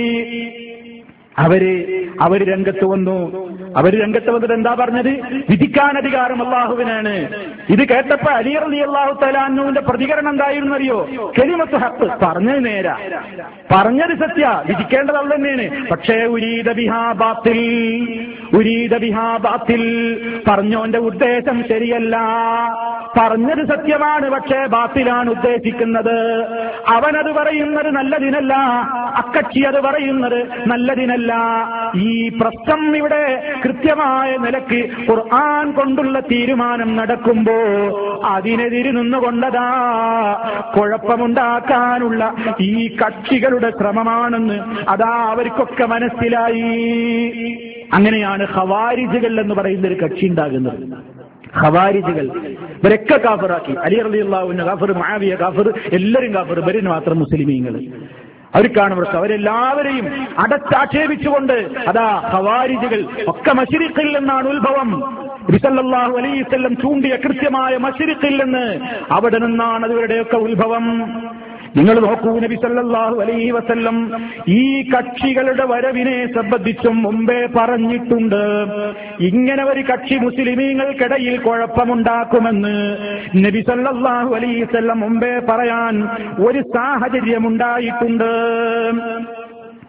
അവര് അവര് രംഗത്ത് വന്നു. അവര് രംഗത്ത് വന്നിട്ട് എന്താ പറഞ്ഞത്? വിധിക്കാൻ അധികാരം അല്ലാഹുവിനാണ്. ഇത് കേട്ടപ്പോ അലി റളിയല്ലാഹു തആല അൻഹുവിന്റെ പ്രതികരണം എന്തായിരുന്നു അറിയോ? കലിമത്തു ഹഖ്, പറഞ്ഞത് നേരാ, പറഞ്ഞത് സത്യ, വിധിക്കേണ്ടത് അല്ലാഹു തന്നെയാണ്. പക്ഷേ ഉരീദ ബിഹാ ബാത്തിൽ, ഉരീദ ബിഹാ ബാത്തിൽ, പറഞ്ഞോന്റെ ഉദ്ദേശം ശരിയല്ല. പറഞ്ഞത് സത്യമാണ്, പക്ഷേ ബാത്തിലാണ് ഉദ്ദേശിക്കുന്നത്. അവനത് പറയുന്നത് നല്ലതിനല്ല, അക്കക്ഷി അത് പറയുന്നത് നല്ലതിനല്ല. ഈ പ്രശ്നം ഇവിടെ കൃത്യമായ നിലയ്ക്ക് ഖുർആൻ കൊണ്ടുള്ള തീരുമാനം നടക്കുമ്പോ അതിനെതിരെ നിന്നുകൊണ്ടതാ കുഴപ്പമുണ്ടാക്കാനുള്ള ഈ കക്ഷികളുടെ ശ്രമമാണെന്ന് അതാ അവർക്കൊക്കെ മനസ്സിലായി. അങ്ങനെയാണ് ഖവാരിജുകൾ എന്ന് പറയുന്ന ഒരു കക്ഷി ഉണ്ടാകുന്നത്. ഖവാരിജുകൾ ഇവരൊക്കെ കാഫിറാക്കി. അലി റളിയല്ലാഹു അൻഹു കാഫിർ, മുആവിയ കാഫിർ, എല്ലാവരും കാഫിർ, ഇവരിന് മാത്രം മുസ്ലിമീങ്ങൾ. അവർക്കാണ് പ്രശ്നം. അവരെല്ലാവരെയും അടച്ചാക്ഷേപിച്ചുകൊണ്ട് അതാ ഖവാരിജുകൾ ഒക്കെ മശ്രിഖിൽ നിന്നാണ് ഉത്ഭവം. നബി സല്ലല്ലാഹു അലൈഹി വസല്ലം ചൂണ്ടിയ കൃത്യമായ മശ്രിഖിൽ നിന്ന്, അവിടെ നിന്നാണ് അവരുടെയൊക്കെ ഉത്ഭവം. നിങ്ങൾ നോക്കൂ, നബി സല്ലല്ലാഹു അലൈഹി വസല്ലം ഈ കക്ഷികളുടെ വരവിനെ സംബന്ധിച്ചും മുമ്പേ പറഞ്ഞിട്ടുണ്ട്. ഇങ്ങനെ ഒരു കക്ഷി മുസ്ലിമീങ്ങൾക്കിടയിൽ കുഴപ്പമുണ്ടാക്കുമെന്ന് നബി സല്ലല്ലാഹു അലൈഹി വസല്ലം മുമ്പേ പറയാൻ ഒരു സാഹചര്യമുണ്ടായിട്ടുണ്ട്.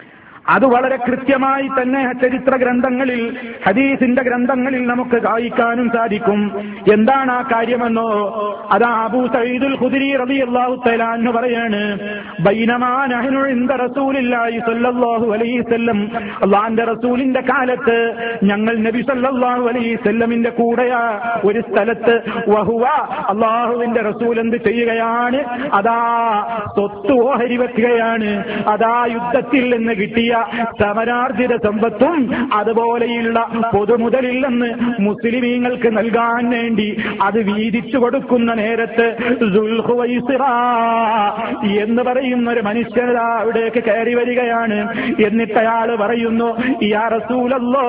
അത് വളരെ കൃത്യമായി തന്നെ ചരിത്ര ഗ്രന്ഥങ്ങളിൽ, ഹദീസിന്റെ ഗ്രന്ഥങ്ങളിൽ നമുക്ക് വായിക്കാനും സാധിക്കും. എന്താണ് ആ കാര്യമെന്നോ? അതാ അബൂ സഈദുൽ ഖുദരി റളിയല്ലാഹു തആല അൻഹു പറയാണ്, ബൈനമാ നഹ്നു ഇൻദ റസൂലില്ലാഹി സ്വല്ലല്ലാഹു അലൈഹി വസല്ലം, അല്ലാഹുവിന്റെ റസൂലിന്റെ കാലത്ത് ഞങ്ങൾ നബി സല്ലല്ലാഹു അലൈഹി വസല്ലമിന്റെ കൂടെ ഒരു സ്ഥലത്ത്, വഹുവ അല്ലാഹുവിന്റെ റസൂൽ എന്ത് ചെയ്യുകയാണ്? അതാ സ്വത്ത് ഓഹരി വെക്കുകയാണ്. അതാ യുദ്ധത്തിൽ നിന്ന് കിട്ടിയ സമരാർജിത സമ്പത്തും അതുപോലെയുള്ള പൊതുമുതലിൽ നിന്ന് മുസ്ലിമീങ്ങൾക്ക് നൽകാൻ വേണ്ടി അത് വീതിച്ചു കൊടുക്കുന്ന നേരത്ത് ദുൽഖുവൈസിറ എന്ന് പറയുന്ന ഒരു മനുഷ്യൻ അവിടേക്ക് കയറി വരികയാണ്. എന്നിട്ട് അയാൾ പറയുന്നു, യാ റസൂലല്ലാഹ്,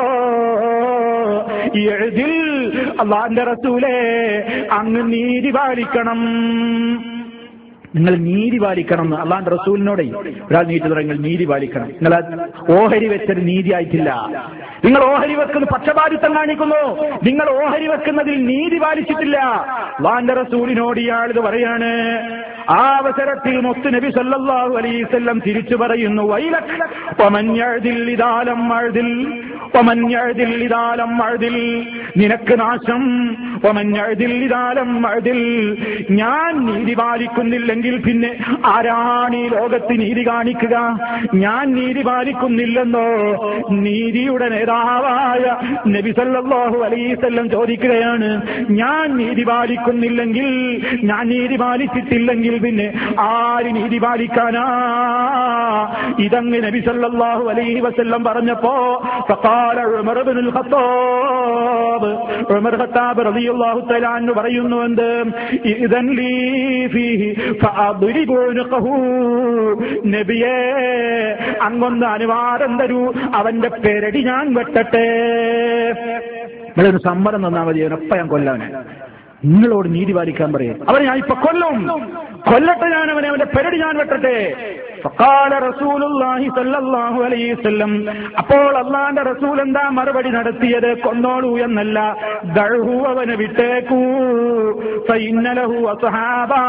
അല്ലാഹുവിന്റെ റസൂലേ, അങ്ങ് നീതി പാലിക്കണം, നിങ്ങൾ നീതി പാലിക്കണം എന്ന് അള്ളാന്റെ റസൂലിനോടെ ഒരാൾ നീതി തുടങ്ങി, നീതി പാലിക്കണം. നിങ്ങൾ ഓഹരി വെച്ചത് നീതി ആയിട്ടില്ല. നിങ്ങൾ ഓഹരി വെക്കുന്ന പക്ഷപാതിത്വം കാണിക്കുന്നു. നിങ്ങൾ ഓഹരി വെക്കുന്നതിൽ നീതി പാലിച്ചിട്ടില്ല. അള്ളാന്റെ റസൂലിനോട് ഇയാൾ ഇത് പറയാണ്. ആ അവസരത്തിൽ മുത്ത് നബി സല്ലല്ലാഹു അലൈഹി വസല്ലം തിരിച്ചു പറയുന്നു, വൈലക് വമൻ യഅദിൽ ഇദാലം അഅദിൽ വമൻ യഅദിൽ ഇദാലം അഅദിൽ, നിനക്ക് നാശം. വമൻ യഅദിൽ ഇദാലം അഅദിൽ, ഞാൻ നീതി പാലിക്കുന്നില്ലെങ്കിൽ പിന്നെ ആരാണ് ഈ ലോകത്ത് നീതി കാണിക്കുക? ഞാൻ നീതി പാലിക്കുന്നില്ലെന്നോ? നീതിയുടെ നേതാവായ നബി സല്ലല്ലാഹു അലൈഹി വസല്ലം ചോദിക്കുകയാണ്, ഞാൻ നീതി പാലിക്കുന്നില്ലെങ്കിൽ, ഞാൻ നീതി പാലിച്ചിട്ടില്ലെങ്കിൽ പിന്നെ ആര് നീതി പാലിക്കാനാ? ഇതങ്ങ് നബി സല്ലല്ലാഹു അലൈഹി വസല്ലം പറഞ്ഞപ്പോ ഫഖാല ഉമർ ഇബ്നുൽ ഖത്താബ്, ഉമർ ഖത്താബ് റളിയല്ലാഹു തആല അൻഹു പറയുന്നു, എന്ത്? ഇദൻ ലീ ഫീഹി ഫഅദ്രിബു ഉൻഖഹു, നബിയേ അങ്ങൊന്ന് അനുവാദം തരൂ, അവന്റെ പെരടി ഞാൻ വെട്ടട്ടെ. നിങ്ങളൊരു സമ്മതം തന്നാൽ മതി, അവനൊപ്പം ഞാൻ കൊല്ലാവനെ. നിങ്ങളോട് നീതി പാലിക്കാൻ പറയും. അവരെ ഞാൻ ഇപ്പൊ കൊല്ലും, കൊല്ലട്ടെ ഞാൻ അവനെ, അവന്റെ പെരടി ഞാൻ വെട്ടട്ടെ. ഫഖാല റസൂലുള്ളാഹി സ്വല്ലല്ലാഹു അലൈഹി വസല്ലം, അപ്പോൾ അല്ലാഹുവിന്റെ റസൂൽ എന്താ മറുപടി നടത്തിയത്? കൊന്നോളൂ എന്നല്ല, ദഅഹു, അവനെ വിട്ടേക്കൂ, ഫഇന്ന ലഹു അസ്ഹാബാ,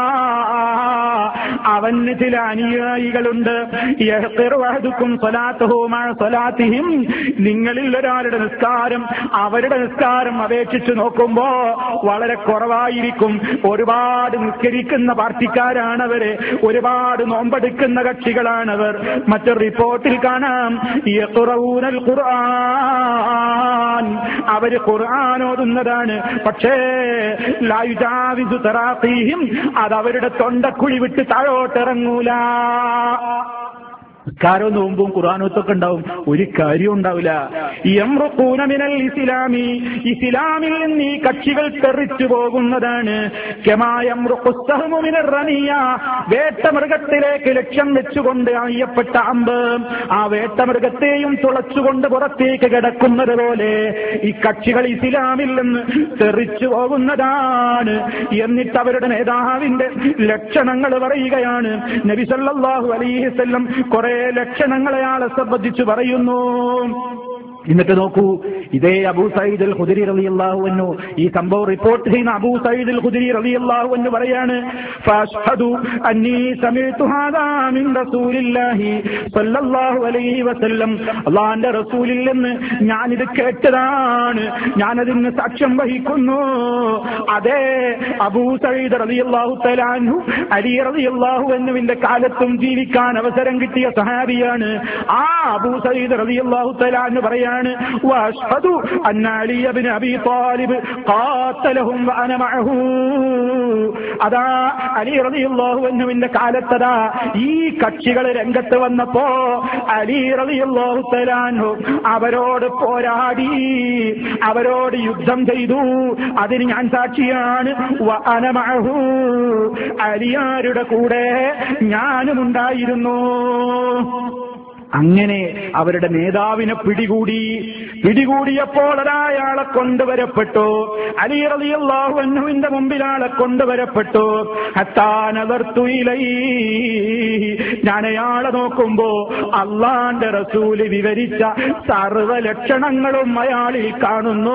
അവന് ചില അനുയായികളുണ്ട്. യഹ്ഖിറു അഹദുക്കും സ്വലാത്തഹു മഅ സ്വലാത്തിഹിം, നിങ്ങളിൽ ഒരാളുടെ നിസ്കാരം അവരുടെ നിസ്കാരം അപേക്ഷിച്ച് നോക്കുമ്പോ വളരെ കുറവായിരിക്കും. ഒരുപാട് നിസ്കരിക്കുന്ന പാർട്ടിക്കാരാണവര്, ഒരുപാട് നോമ്പെടുക്കുന്ന കക്ഷികളാണവർ. മറ്റൊരു റിപ്പോർട്ടിൽ കാണാം, യഖ്റഊനൽ ഖുർആൻ, അവര് ഖുർആൻ ഓതുന്നതാണ്. പക്ഷേ ലാ യുജാവിസു തറാഖീഹിം, അത് അവരുടെ തൊണ്ടക്കുഴി വിട്ട് താഴോട്ടിറങ്ങൂല. നിസ്കാരവും നോമ്പും ഖുർആനൊക്കെ ഉണ്ടാവും, ഒരു കാര്യം ഉണ്ടാവില്ല. യംറുഖൂന മിനൽ ഇസ്ലാമി, ഇസ്ലാമിൽ നിന്ന് ഈ കക്ഷികൾ തെറിച്ചു പോകുന്നതാണ്. കമാ യംറുഖുസ് സഹ്മു മിനർ റമിയ, വേട്ടമൃഗത്തിലേക്ക് ലക്ഷ്യം വെച്ചുകൊണ്ട് അയ്യപ്പെട്ട അമ്പ് ആ വേട്ടമൃഗത്തെയും തുളച്ചുകൊണ്ട് പുറത്തേക്ക് കിടക്കുന്നത് പോലെ ഈ കക്ഷികൾ ഇസ്ലാമിൽ നിന്ന് തെറിച്ചു പോകുന്നതാണ്. എന്നിട്ട് അവരുടെ നേതാവിന്റെ ലക്ഷണങ്ങൾ പറയുകയാണ്. നബി സല്ലല്ലാഹു അലൈഹി വസല്ലം കുറെ ലക്ഷണങ്ങൾ അയാളെ സംബന്ധിച്ച് പറയുന്നു. എന്നിട്ട് നോക്കൂ, ഇതേ അബൂ സഈദ് അൽ ഖുദരി റളിയല്ലാഹു അൻഹു ഈ സംഭവം റിപ്പോർട്ട് ചെയ്യുന്ന അബൂ സഈദ് അൽ ഖുദരി റളിയല്ലാഹു അൻഹു പറയാണ്, ഫഅഷ്ഹദു അന്നീ സമീഅതു ഹാദാ മിൻ റസൂലില്ലാഹി സ്വല്ലല്ലാഹു അലൈഹി വസല്ലം, അല്ലാഹുവിന്റെ റസൂലിൽ നിന്ന് ഞാനിത് കേട്ടതാണ്, ഞാനതിന് സാക്ഷ്യം വഹിക്കുന്നു. അതേ അബൂ സഈദ് റളിയല്ലാഹു തആല അൻഹു അലി റളിയല്ലാഹു അൻഹുവിന്റെ കാലത്തും ജീവിക്കാൻ അവസരം കിട്ടിയ സഹാബിയാണ്. ആ അബൂ സഈദ് റളിയല്ലാഹു തആല അൻഹു പറയാണ്, വഅഷ്ഹദു അന്ന അലി ഇബ്നു അബീ ത്വാലിബ് ഖാതലഹും വഅന മഅഹു, അതാ അലി റളിയല്ലാഹു അൻഹുവിന്റെ കാലത്തതാ ഈ കക്ഷികൾ രംഗത്ത് വന്നപ്പോ അലി റളിയല്ലാഹു തആല അൻഹു അവരോട് പോരാടി, അവരോട് യുദ്ധം ചെയ്തു. അതിന് ഞാൻ സാക്ഷിയാണ്. വഅന മഅഹു, അലിയാരുടെ കൂടെ ഞാനും ഉണ്ടായിരുന്നു. അങ്ങനെ അവരുടെ നേതാവിനെ പിടികൂടി. പിടികൂടിയപ്പോൾ അയാളെ കൊണ്ടുവരപ്പെട്ടു. അലി റളിയല്ലാഹു അൻഹുവിന്റെ മുമ്പിൽ ആളെ കൊണ്ടുവരപ്പെട്ടു. ഹത്താ നദർതു ഇലൈഹി, ഞാൻ അയാളെ നോക്കുമ്പോ അല്ലാഹുവിന്റെ റസൂല് വിവരിച്ച സർവ്വ ലക്ഷണങ്ങളും അയാളിൽ കാണുന്നു.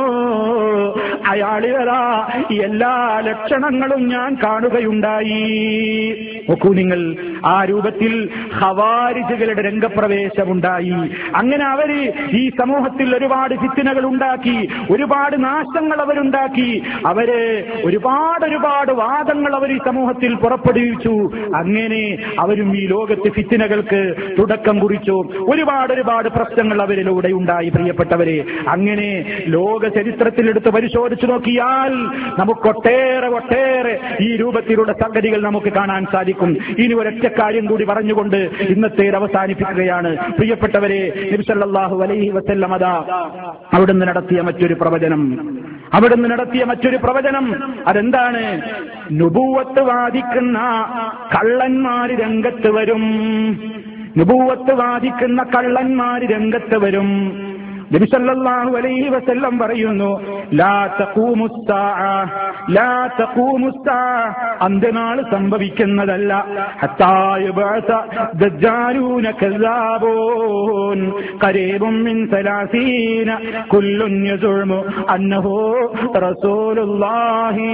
അയാളിലാ എല്ലാ ലക്ഷണങ്ങളും ഞാൻ കാണുകയുണ്ടായി. നോക്കൂ നിങ്ങൾ, ആ രൂപത്തിൽ ഖവാരിജുകളുടെ രംഗപ്രവേശമുണ്ടായി. അങ്ങനെ അവര് ഈ സമൂഹത്തിൽ ഒരുപാട് ഫിത്നകൾ ഉണ്ടാക്കി, ഒരുപാട് നാശങ്ങൾ അവരുണ്ടാക്കി. അവര് ഒരുപാട് ഒരുപാട് വാദങ്ങൾ അവർ ഈ സമൂഹത്തിൽ പുറപ്പെടുവിച്ചു. അങ്ങനെ അവരും ഈ ലോകത്ത് ഫിത്നകൾക്ക് തുടക്കം കുറിച്ചു. ഒരുപാട് ഒരുപാട് പ്രശ്നങ്ങൾ അവരിലൂടെ ഉണ്ടായി. പ്രിയപ്പെട്ടവരെ, അങ്ങനെ ലോക ചരിത്രത്തിൽ എടുത്ത് പരിശോധിച്ചു നോക്കിയാൽ നമുക്കൊട്ടേറെ ഒട്ടേറെ ഈ രൂപത്തിലുള്ള സംഗതികൾ നമുക്ക് കാണാൻ സാധിക്കും. ഇനി ഒരൊറ്റ കാര്യം കൂടി പറഞ്ഞുകൊണ്ട് ഇന്നത്തെ അവസാനിപ്പിക്കുകയാണ്. പ്രിയപ്പെട്ടവരെ, നബി സല്ലല്ലാഹു അലൈഹി വസല്ലം അതാ അവിടുന്ന് നടത്തിയ മറ്റൊരു പ്രവചനം അവിടുന്ന് നടത്തിയ മറ്റൊരു പ്രവചനം അതെന്താണ്? നുബുവത്ത് വാദിക്കുന്ന കള്ളന്മാര് രംഗത്ത് വരും. നുബുവത്ത് വാദിക്കുന്ന കള്ളന്മാര് രംഗത്ത് വരും. നബി സല്ലല്ലാഹു അലൈഹി വസല്ലം പറയുന്നു, ലാ തഖൂമുസ്സാഅ ലാ തഖൂമുസ്സാഅ അന്ത്യനാൾ സംഭവിക്കുന്നതല്ല. ഹത്താ യുബഅസ ദജ്ജാലൂന കസ്സാബൂൻ ഖരീബും മിൻ സലാസീന കുല്ലുൻ യസുമു അന്നഹു റസൂലുള്ളാഹി.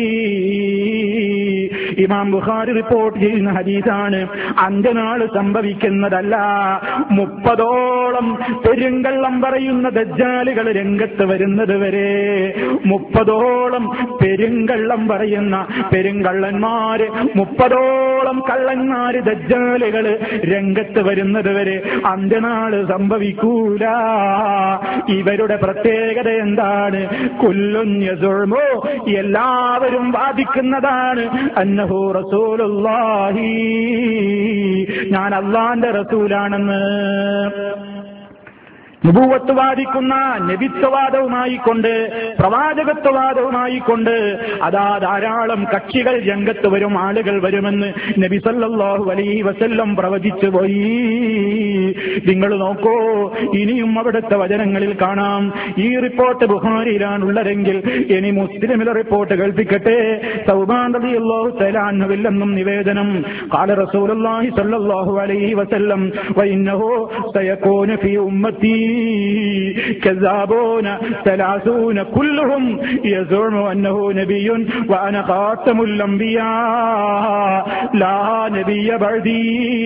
ഇമാം ബുഖാരി റിപ്പോർട്ട് ചെയ്യുന്ന ഹദീസാണ്. അന്ത്യനാൾ സംഭവിക്കുന്നതല്ല, മുപ്പതോളം പെരുങ്കള്ളം പറയുന്ന ദജ്ജാലുകൾ രംഗത്ത് വരുന്നത് വരെ, മുപ്പതോളം പെരുങ്കള്ളം പറയുന്ന പെരുങ്കള്ളന്മാര്, മുപ്പതോളം കള്ളന്മാര് ദജ്ജാലുകള് രംഗത്ത് വരുന്നത് വരെ അന്ത്യനാള് സംഭവിക്കൂല. ഇവരുടെ പ്രത്യേകത എന്താണ്? കുല്ലുൻ യസുമു എല്ലാവരും വാദിക്കുന്നതാണ്, അന്നഹു റസൂലുള്ളാഹി ഞാൻ അല്ലാഹുവിന്റെ റസൂലാണെന്ന്. നുബുവത്ത് വാദിക്കുന്ന നബിത്വവാദവുമായിക്കൊണ്ട് പ്രവാചകത്വവാദവുമായിക്കൊണ്ട് അതാ ധാരാളം കക്ഷികൾ രംഗത്ത് വരും, ആളുകൾ വരുമെന്ന് നബി സല്ലല്ലാഹു അലൈഹി വസല്ലം പ്രവചിച്ചു പോയി. നിങ്ങൾ നോക്കൂ, ഇനിയും അവിടുത്തെ വചനങ്ങളിൽ കാണാം. ഈ റിപ്പോർട്ട് ബുഖാരിയിലാണുള്ളതെങ്കിൽ ഇനി മുസ്ലിമിലെ റിപ്പോർട്ട് കേൾപ്പിക്കട്ടെ. സൗബാൻ റളിയല്ലാഹു തആല അൻഹുവിൽ നിന്നും നിവേദനം, ഖാല റസൂലുള്ളാഹി സ്വല്ലല്ലാഹു അലൈഹി വസല്ലം വഇന്നഹു സയകൂന ഫീ ഉമ്മത്തി كذابون ثلاثون كلهم يزعم أنه نبي وأنا خاتم الأنبياء لا نبي بعدي.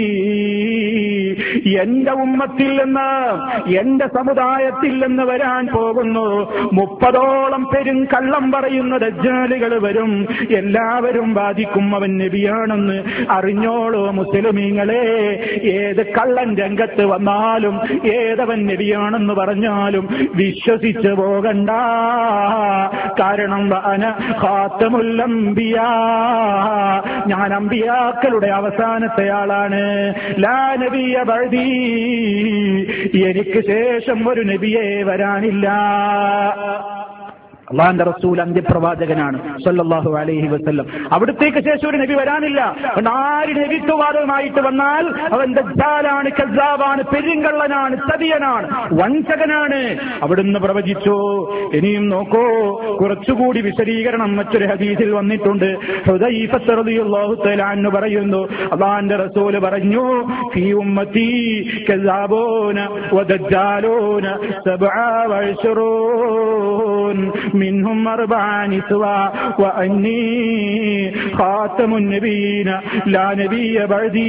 എന്റെ ഉമ്മത്തിൽ നിന്ന് എന്റെ സമുദായത്തിൽ നിന്ന് വരാൻ പോകുന്നു മുപ്പതോളം പേരും കള്ളം പറയുന്ന ദജ്ജാലുകൾ വരും. എല്ലാവരും വാദിക്കും അവൻ നബിയാണെന്ന്. അറിഞ്ഞോളൂ മുസ്ലിമീങ്ങളെ, ഏത് കള്ളൻ രംഗത്ത് വന്നാലും ഏതവൻ നബിയാണെന്ന് പറഞ്ഞാലും വിശ്വസിച്ചു പോകണ്ട. കാരണം അന ഖാതമുൽ അംബിയാ, ഞാൻ അംബിയാക്കളുടെ അവസാനത്തെ ആളാണ്. ലാ നബിയ ബഅദി, എനിക്ക് ശേഷം ഒരു നബിയെ വരാനില്ല. അള്ളാഹുവിന്റെ റസൂൽ അന്ത്യപ്രവാചകനാണ് സല്ലല്ലാഹു അലൈഹി വസല്ലം. അവിടത്തേക്ക് ശേഷം ഒരു നബി വരാനില്ല. ആര് നബിത്വവാദവുമായിട്ട് വന്നാൽ അവൻ ദജ്ജാലാണ്, കസ്സാബാണ്, പെരുങ്കള്ളനാണ്, ചതിയനാണ്, വഞ്ചകനാണ്. അവിടുന്ന് പ്രവചിച്ചു. ഇനിയും നോക്കൂ, കുറച്ചുകൂടി വിശദീകരണം മറ്റൊരു ഹദീസിൽ വന്നിട്ടുണ്ട്. ഹുദൈഫ റളിയല്ലാഹു തആല അൻഹു പറയുന്നു, അള്ളാഹുവിന്റെ റസൂൽ പറഞ്ഞു, ഫീ ഉമ്മത്തി കസ്സാബൂന വദജ്ജാലൂന സബ്അ വഇശ്റൂൻ മിൻഹും അർബഅ നിസ്വാ വഅന്നി ഖാതമുൻ നബിയ്യീന ലാ നബിയ്യ ബഅദി.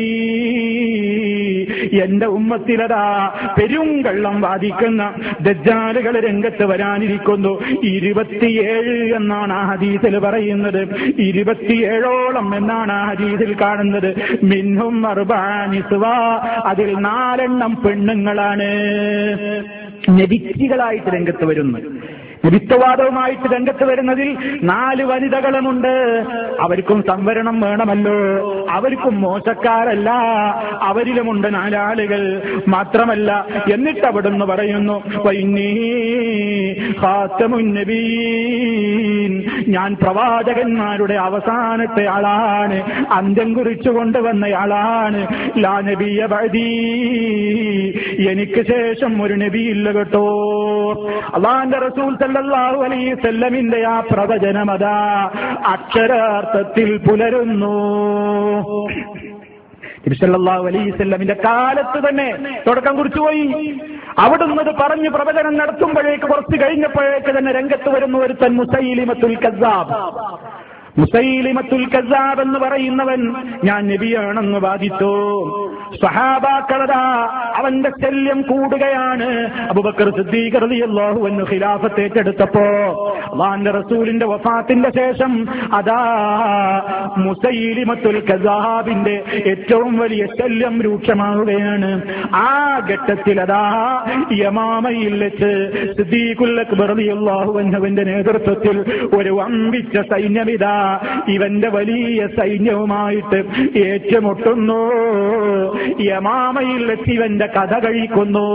എന്റെ ഉമ്മത്തിലതാ പെരുങ്കള്ളം വാദിക്കുന്ന ദജ്ജാലുകൾ രംഗത്ത് വരാനിരിക്കുന്നു. ഇരുപത്തിയേഴ് എന്നാണ് ആ ഹദീസിൽ പറയുന്നത്. ഇരുപത്തിയേഴോളം എന്നാണ് ആ ഹദീസിൽ കാണുന്നത്. മിൻഹും അർബഅ നിസ്വാ, അതിൽ നാലെണ്ണം പെണ്ണുങ്ങളാണ്. നബിത്തികളായിട്ട് രംഗത്ത് വരുന്നു. നബിത്വവാദവുമായിട്ട് രംഗത്ത് വരുന്നതിൽ നാല് വനിതകളുമുണ്ട്. അവർക്കും സംവരണം വേണമല്ലോ, അവർക്കും മോശക്കാരല്ല, അവരിലുമുണ്ട് നാലാളുകൾ. മാത്രമല്ല, എന്നിട്ട് അവിടുന്ന് പറയുന്നു, വഇന്നീ ഖാതമുൻ നബിയ്യീൻ, ഞാൻ പ്രവാചകന്മാരുടെ അവസാനത്തെ ആളാണ്, അന്ത്യം കുറിച്ചു കൊണ്ടുവന്നയാളാണ്. ലാ നബിയ ബഅദി, എനിക്ക് ശേഷം ഒരു നബിയില്ല കേട്ടോ. അല്ലാഹുവിന്റെ റസൂൽ സല്ലല്ലാഹു അലൈഹി വസല്ലമിന്റെ ആ പ്രവചനമതാ അക്ഷരാർത്ഥത്തിൽ പുലരുന്നു. നബി സല്ലല്ലാഹു അലൈഹി വസല്ലമിന്റെ കാലത്ത് തന്നെ തുടക്കം കുറിച്ചുപോയി. അവിടുന്ന് പറഞ്ഞ് പ്രവചനം നടത്തുമ്പോഴേക്ക് കുറച്ച് കഴിഞ്ഞപ്പോഴേക്ക് തന്നെ രംഗത്ത് വരുന്ന ഒരുത്തൻ മുസൈലിമത്തുൽ കസ്സാബ്. മുസൈലിമത്തുൽ കസ്സാബ് എന്ന് പറയുന്നവൻ ഞാൻ നബിയാണെന്ന് വാദിച്ചു. സ്വഹാബാക്കളതാ അവന്റെ ശല്യം കൂടുകയാണ്. അബൂബക്കർ സിദ്ദീഖ് റളിയല്ലാഹു അൻഹു ഖിലാഫത്ത് ഏറ്റെടുത്തപ്പോ അല്ലാഹുവിന്റെ റസൂലിന്റെ വഫാത്തിന്റെ ശേഷം അതാ മുസൈലിമത്തുൽ കസ്സാബിന്റെ ഏറ്റവും വലിയ ശല്യം രൂക്ഷമാവുകയാണ്. ആ ഘട്ടത്തിൽ അതാ യമാമയിൽ വെച്ച് സിദ്ദീഖുൽ അക്ബർ റളിയല്ലാഹു അൻഹുവിന്റെ നേതൃത്വത്തിൽ ഒരു വമ്പിച്ച സൈന്യമിതാ ഇവന്റെ വലിയ സൈന്യവുമായിട്ട് ഏറ്റുമുട്ടുന്നു. യമാമയിൽ വെച്ച് ഇവന്റെ കഥ കഴിക്കുന്നു.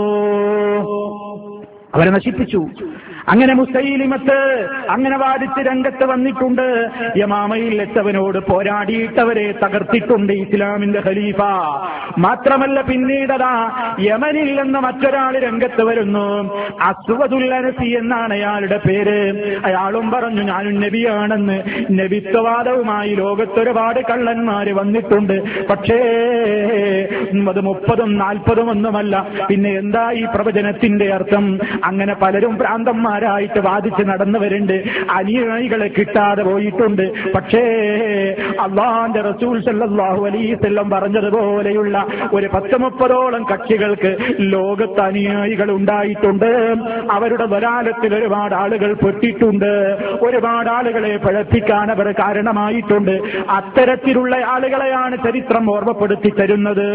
അവരെ നശിപ്പിച്ചു. അങ്ങനെ മുസൈലിമത്ത് അങ്ങനെ വാദിച്ച് രംഗത്ത് വന്നിട്ടുണ്ട്. യമാമയിൽ എത്തവനോട് പോരാടിയിട്ടവരെ തകർത്തിട്ടുണ്ട് ഇസ്ലാമിന്റെ ഖലീഫ. മാത്രമല്ല പിന്നീടതാ യമനിൽ നിന്ന് മറ്റൊരാൾ രംഗത്ത് വരുന്നു. അസ്വദുൽ അനസി എന്നാണ് അയാളുടെ പേര്. അയാളും പറഞ്ഞു ഞാനും നബിയാണെന്ന്. നബിത്വവാദവുമായി ലോകത്തൊരുപാട് കള്ളന്മാര് വന്നിട്ടുണ്ട്. പക്ഷേ അത് മുപ്പതും നാൽപ്പതും ഒന്നുമല്ല. പിന്നെ എന്താ ഈ പ്രവചനത്തിന്റെ അർത്ഥം? അങ്ങനെ പലരും ഭ്രാന്തന്മാരായിട്ട് വാദിച്ച് നടന്നവരുണ്ട്. അനുയായികളെ കിട്ടാതെ പോയിട്ടുണ്ട്. പക്ഷേ അല്ലാഹുവിന്റെ റസൂൽ സല്ലല്ലാഹു അലൈഹി വസല്ലം പറഞ്ഞതുപോലെയുള്ള ഒരു പത്ത് മുപ്പതോളം കക്ഷികൾക്ക് ലോകത്ത് അനുയായികൾ ഉണ്ടായിട്ടുണ്ട്. അവരുടെ ദലാലത്തിൽ ഒരുപാട് ആളുകൾ പെട്ടിട്ടുണ്ട്. ഒരുപാട് ആളുകളെ പഴപ്പിക്കാൻ അവർ കാരണമായിട്ടുണ്ട്. അത്തരത്തിലുള്ള ആളുകളെയാണ് ചരിത്രം ഓർമ്മപ്പെടുത്തി തരുന്നത്.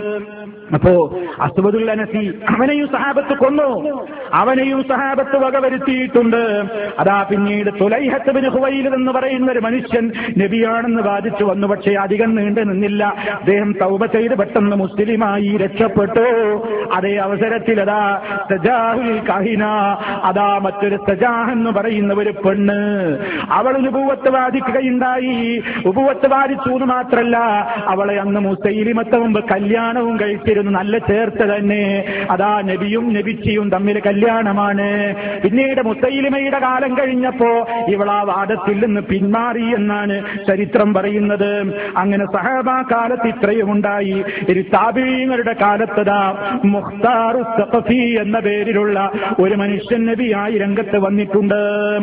അപ്പോ അസ്വദുൽ അനസി അവനെയും സഹാബത്ത് കൊന്നു. അവനെയും സഹാബത്ത് വകവരുത്തിയിട്ടുണ്ട്. അതാ പിന്നീട് തുലൈഹത്ത് ബിൻ ഖുവൈലിദ് എന്ന് പറയുന്ന ഒരു മനുഷ്യൻ നബിയാണെന്ന് വാദിച്ചു വന്നു. പക്ഷേ അധികം നീണ്ടു നിന്നില്ല. അദ്ദേഹം തൗബ ചെയ്ത് പെട്ടെന്ന് മുസ്ലിമായി രക്ഷപ്പെട്ടു. അതേ അവസരത്തിൽ അതാ സജാഹുൽ കഹിന അതാ മറ്റൊരു സജാഹ് എന്ന് പറയുന്ന ഒരു പെണ്ണ് അവൾ നുബുവത്ത് വാദിക്കുകയുണ്ടായി. ഉബുവത്ത് വാദിച്ചു എന്ന് മാത്രല്ല അവളെ അന്ന് മുസൈലിമത്ത് മുമ്പ് കല്യാണവും കഴിച്ചിരുന്നു. നല്ല ചേർച്ച തന്നെ. അതാ നബിയും നബിച്ചിയും തമ്മിൽ കല്യാണമാണ്. പിന്നീട് മുസൈലിമയുടെ കാലം കഴിഞ്ഞപ്പോ ഇവൾ ആ വാദത്തിൽ നിന്ന് പിന്മാറി എന്നാണ് ചരിത്രം പറയുന്നത്. അങ്ങനെ സഹാബാ കാലത്ത് ഇത്രയും ഉണ്ടായി. ഒരു താബിഈങ്ങളുടെ കാലത്തതാ മുഖ്താർ സഖഫി എന്ന പേരിലുള്ള ഒരു മനുഷ്യൻ നബിയായി രംഗത്ത് വന്നിട്ടുണ്ട്.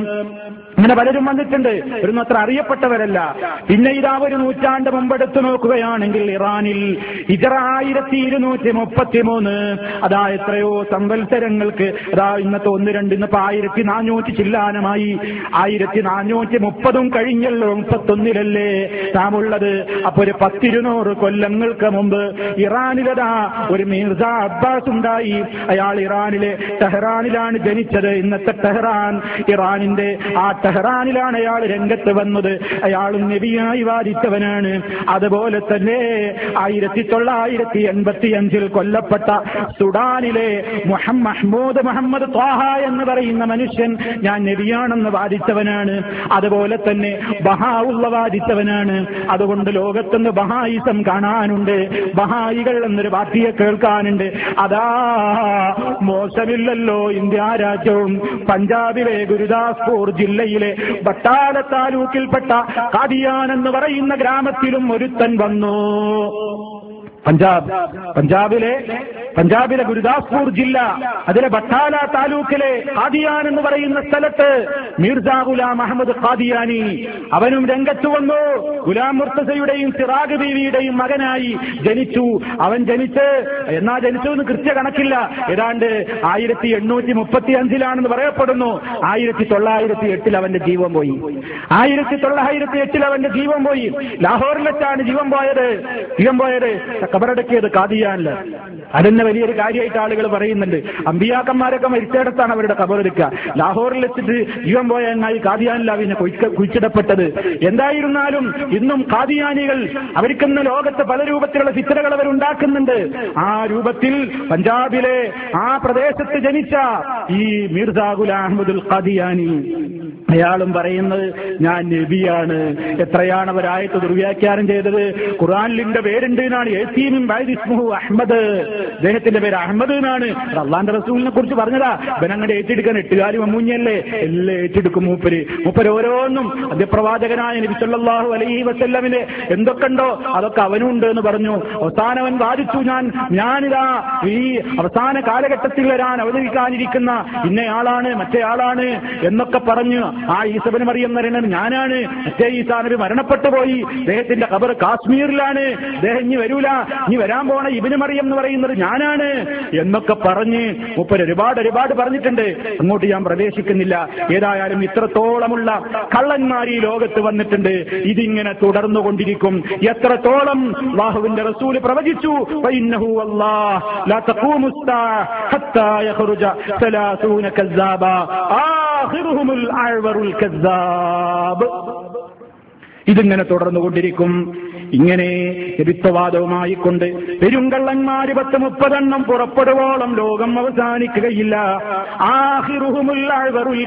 അങ്ങനെ പലരും വന്നിട്ടുണ്ട്. ഒരു അത്ര അറിയപ്പെട്ടവരല്ല. പിന്നെ ഇതാ ഒരു നൂറ്റാണ്ട് മുമ്പെടുത്ത് നോക്കുകയാണെങ്കിൽ ഇറാനിൽ ഹിജറ ആയിരത്തി ഇരുന്നൂറ്റി മുപ്പത്തി മൂന്ന് അതാ എത്രയോ സംവത്സരങ്ങൾക്ക് അതാ ഇന്നത്തെ ഒന്ന് രണ്ട് ഇന്നിപ്പോ ആയിരത്തി നാനൂറ്റി ചില്ലാനമായി. ആയിരത്തി നാനൂറ്റി മുപ്പതും കഴിഞ്ഞല്ലോ, മുപ്പത്തൊന്നിലല്ലേ നാമുള്ളത്. അപ്പൊ ഒരു പത്തിരുന്നൂറ് കൊല്ലങ്ങൾക്ക് മുമ്പ് ഇറാനിലതാ ഒരു മിർസ അബ്ബാസ് ഉണ്ടായി. അയാൾ ഇറാനിലെ ടെഹ്റാനിലാണ് ജനിച്ചത്. ഇന്നത്തെ ടെഹ്റാൻ ഇറാനിന്റെ ആ ടെഹ്റാനിലാണ് അയാൾ രംഗത്ത് വന്നത്. അയാളും നബിയായി വാദിച്ചവനാണ്. അതുപോലെ തന്നെ ആയിരത്തി തൊള്ളായിരത്തി എൺപത്തി അഞ്ചിൽ കൊല്ലപ്പെട്ട സുഡാനിലെ മഹ്മൂദ് മുഹമ്മദ് ത്വാഹ എന്ന് പറയുന്ന മനുഷ്യൻ ഞാൻ നബിയാണെന്ന് വാദിച്ചവനാണ്. അതുപോലെ തന്നെ ബഹാഉള്ള വാദിച്ചവനാണ്. അതുകൊണ്ട് ലോകത്തുനിന്ന് ബഹായിസം കാണാനുണ്ട്. ബഹായികൾ എന്നൊരു വാർത്തയെ കേൾക്കാനുണ്ട്. അതാ മോശമില്ലല്ലോ ഇന്ത്യ രാജ്യവും പഞ്ചാബിലെ ഗുരുദാസ്പൂർ ജില്ലയിലെ ബട്ടാല താലൂക്കിൽപ്പെട്ട കാദിയാൻ എന്ന് പറയുന്ന ഗ്രാമത്തിലും ഒരുത്തൻ വന്നു. പഞ്ചാബ് പഞ്ചാബിലെ പഞ്ചാബിലെ ഗുരുദാസ്പൂർ ജില്ല അതിലെ ബട്ടാല താലൂക്കിലെ ഖാദിയാൻ എന്ന് പറയുന്ന സ്ഥലത്ത് മിർസ ഗുലാം അഹമ്മദ് ഖാദിയാനി അവനും രംഗത്ത് വന്നു. ഗുലാം മുർത്തസയുടെയും സിറാഗ് ബീവിയുടെയും മകനായി ജനിച്ചു. അവൻ ജനിച്ച് എന്നാ ജനിച്ചു എന്ന് കൃത്യ കണക്കില്ല. ഏതാണ്ട് ആയിരത്തി എണ്ണൂറ്റി മുപ്പത്തി അഞ്ചിലാണെന്ന് പറയപ്പെടുന്നു. ആയിരത്തി തൊള്ളായിരത്തി എട്ടിൽ അവന്റെ ജീവൻ പോയി. ആയിരത്തി തൊള്ളായിരത്തി എട്ടിൽ അവന്റെ ജീവൻ പോയി. ലാഹോറിൽ വെച്ചാണ് ജീവൻ പോയത്. ജീവൻ പോയത് കബറടക്കിയത് ഖാദിയാനില്. അതെന്നെ വലിയൊരു കാര്യമായിട്ട് ആളുകൾ പറയുന്നുണ്ട്. അമ്പിയാക്കന്മാരൊക്കെ മരിച്ചിടത്താണ് അവരുടെ കബറെടുക്കുക. ലാഹോറിൽ വെച്ചിട്ട് ജീവൻ പോയ എന്നായി ഖാദിയാനിലാണ് പിന്നെ കുഴിച്ചിടപ്പെട്ടത്. എന്തായിരുന്നാലും ഇന്നും ഖാദിയാനികൾ അവർക്കിന്ന് ലോകത്ത് പല രൂപത്തിലുള്ള ചിത്രകൾ അവരുണ്ടാക്കുന്നുണ്ട്. ആ രൂപത്തിൽ പഞ്ചാബിലെ ആ പ്രദേശത്ത് ജനിച്ച ഈ മിർസ ഗുലാം അഹ്മദുൽ ഖാദിയാനി അയാളും പറയുന്നത് ഞാൻ നബിയാണ്. എത്രയാണ് അവരായിട്ട് ദുർവ്യാഖ്യാനം ചെയ്തത്. ഖുർആനിന്റെ പേരുണ്ട് എന്നാണ് യസീമിൻ ബൈദ് ഇസ്മുഹു അഹ്മദ്. അദ്ദേഹത്തിന്റെ പേര് അഹമ്മദ് എന്നാണ്. അള്ളാന്റെ റസൂലിനെ കുറിച്ച് പറഞ്ഞതാ. ഇവൻ അങ്ങനെ ഏറ്റെടുക്കാൻ എട്ടുകാലി മമ്മൂഞ്ഞല്ലേ, എല്ലാം ഏറ്റെടുക്കും മൂപ്പര്. മൂപ്പര് ഓരോന്നും അധ്യപ്രവാചകനായ നബി സല്ലല്ലാഹു അലൈഹി വസല്ലമിന് എന്തൊക്കെയുണ്ടോ അതൊക്കെ അവനുണ്ട് എന്ന് പറഞ്ഞു. അവസാനവൻ വാദിച്ചു, ഞാൻ ഞാനിതാ ഈ അവസാന കാലഘട്ടത്തിൽ വരാൻ അവതരിക്കാനിരിക്കുന്ന ഇന്നയാളാണ് മറ്റേയാളാണ് എന്നൊക്കെ പറഞ്ഞു. ആ ഈസ ഇബ്നു മറിയം എന്ന് പറയുന്നത് ഞാനാണ്, മറ്റേ ഈസാ നബി മരണപ്പെട്ടു പോയി, അദ്ദേഹത്തിന്റെ ഖബർ കാശ്മീരിലാണ്, അദ്ദേഹം ഇനി വരൂല, ഇനി വരാൻ പോണ ഇബ്നു മറിയം എന്ന് പറയുന്നത് ഞാനാണ് എന്നൊക്കെ പറഞ്ഞ് മൂപ്പര് ഒരുപാട് ഒരുപാട് പറഞ്ഞിട്ടുണ്ട്. അങ്ങോട്ട് ഞാൻ പ്രവേശിക്കുന്നില്ല. ഏതായാലും ഇത്രത്തോളമുള്ള കള്ളന്മാർ ഈ ലോകത്ത് വന്നിട്ടുണ്ട്. ഇതിങ്ങനെ തുടർന്നുകൊണ്ടിരിക്കും. എത്രത്തോളം അല്ലാഹുവിന്റെ റസൂൽ പ്രവചിച്ചു, ഫഇന്നഹു വല്ലാഹ് ലാ തഖൂമു الساعة حتى يخرج ثلاثون كذابا آخرهم الأعور الكذاب. ഇതിങ്ങനെ തുടർന്നുകൊണ്ടിരിക്കും. ഇങ്ങനെ നബിത്വവാദവുമായി കൊണ്ട് പെരുങ്കള്ളന്മാര് പത്ത് മുപ്പതെണ്ണം പുറപ്പെടുവോളം ലോകം അവസാനിക്കുകയില്ല. ആഖിറുഹുമുൽ അഅ്വറുൽ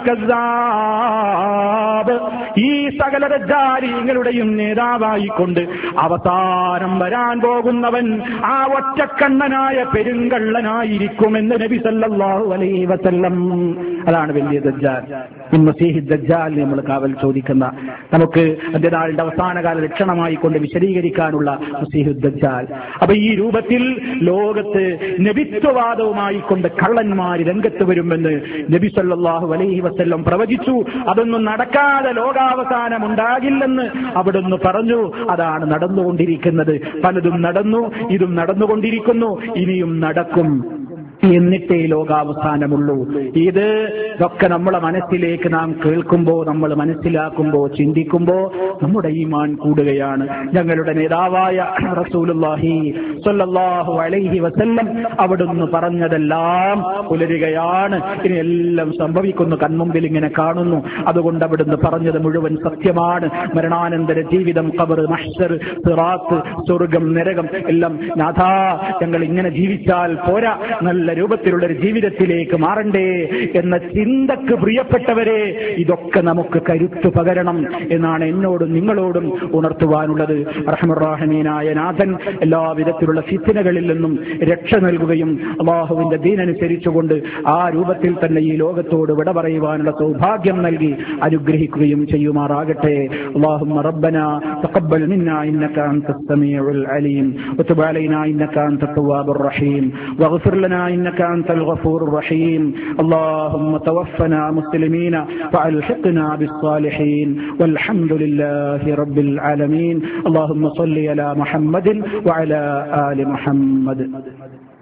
കസ്സാബ്. ഈ സകല ദജ്ജാലികളുടെയും നേതാവായിക്കൊണ്ട് അവസാനം വരാൻ പോകുന്നവൻ ആ ഒറ്റക്കണ്ണനായ പെരുങ്കള്ളനായിരിക്കുമെന്ന് നബി സല്ലല്ലാഹു അലൈഹി വസല്ലം. അതാണ് വലിയ ദജ്ജാൽ. മസീഹ് ദജ്ജാൽ നമ്മൾ കാവൽ ചോദിക്കുന്ന, നമുക്ക് അന്ത്യനാളിന്റെ അവസാനകാല ലക്ഷണമായി കൊണ്ട് വിശദീകരിക്കാനുള്ള മസീഹ് ദജ്ജാൽ. അപ്പൊ ഈ രൂപത്തിൽ ലോകത്ത് നബിത്വവാദവുമായി കൊണ്ട് കള്ളന്മാര് രംഗത്ത് വരുമെന്ന് നബി സല്ലല്ലാഹു അലൈഹി വസല്ലം പ്രവചിച്ചു. അതൊന്നും നടക്കാതെ ലോകാവസാനം ഉണ്ടാകില്ലെന്ന് അവിടുന്ന് പറഞ്ഞു. അതാണ് നടന്നുകൊണ്ടിരിക്കുന്നത്. പലതും നടന്നു, ഇതും നടന്നുകൊണ്ടിരിക്കുന്നു, ഇനിയും നടക്കും. എന്നിട്ടേ ലോകാവസാനമുള്ളൂ. ഇത് ഇതൊക്കെ നമ്മളെ മനസ്സിലേക്ക് നാം കേൾക്കുമ്പോ, നമ്മൾ മനസ്സിലാക്കുമ്പോ, ചിന്തിക്കുമ്പോ നമ്മുടെ ഈമാൻ കൂടുകയാണ്. ഞങ്ങളുടെ നേതാവായ റസൂലുള്ളാഹി സ്വല്ലല്ലാഹു അലൈഹി വസല്ലം അവിടുന്ന് പറഞ്ഞതെല്ലാം പുലരുകയാണ്. ഇനി എല്ലാം സംഭവിക്കുന്നു, കൺമുമ്പിൽ ഇങ്ങനെ കാണുന്നു. അതുകൊണ്ട് അവിടുന്ന് പറഞ്ഞത് മുഴുവൻ സത്യമാണ്. മരണാനന്തര ജീവിതം, ഖബർ, മഹ്ശർ, സിറാത്ത്, സ്വർഗം, നരകം എല്ലാം നാഥാ ഞങ്ങൾ ഇങ്ങനെ ജീവിച്ചാൽ പോരാ, നല്ല രൂപത്തിലുള്ള ഒരു ജീവിതത്തിലേക്ക് മാറണ്ടേ എന്ന ചിന്തക്ക് പ്രിയപ്പെട്ടവരെ, ഇതൊക്കെ നമുക്ക് കരുത്തു പകരണം എന്നാണ് എന്നോടും നിങ്ങളോടും ഉണർത്തുവാനുള്ളത്. റഹ്മാനായ നാഥൻ എല്ലാവിധത്തിലുള്ള ഫിത്നകളിൽ നിന്നും രക്ഷ നൽകുകയും അല്ലാഹുവിന്റെ ദീനനുസരിച്ചുകൊണ്ട് ആ രൂപത്തിൽ തന്നെ ഈ ലോകത്തോട് വിട പറയുവാനുള്ള സൗഭാഗ്യം നൽകി അനുഗ്രഹിക്കുകയും ചെയ്യുമാറാകട്ടെ. അല്ലാഹുമ്മ റബ്ബനാ തഖബ്ബൽ മിന്നാ ഇന്നക അൻതസ് സമീഉൽ അലീം വതുബ് അലൈനാ ഇന്നക അൻതത് തവ്വാബുർ റഹീം വഗ്ഫിർ ലനാ إنك أنت الغفور الرحيم. اللهم توفنا مسلمين وألحقنا بالصالحين والحمد لله رب العالمين. اللهم صل على محمد وعلى آل محمد.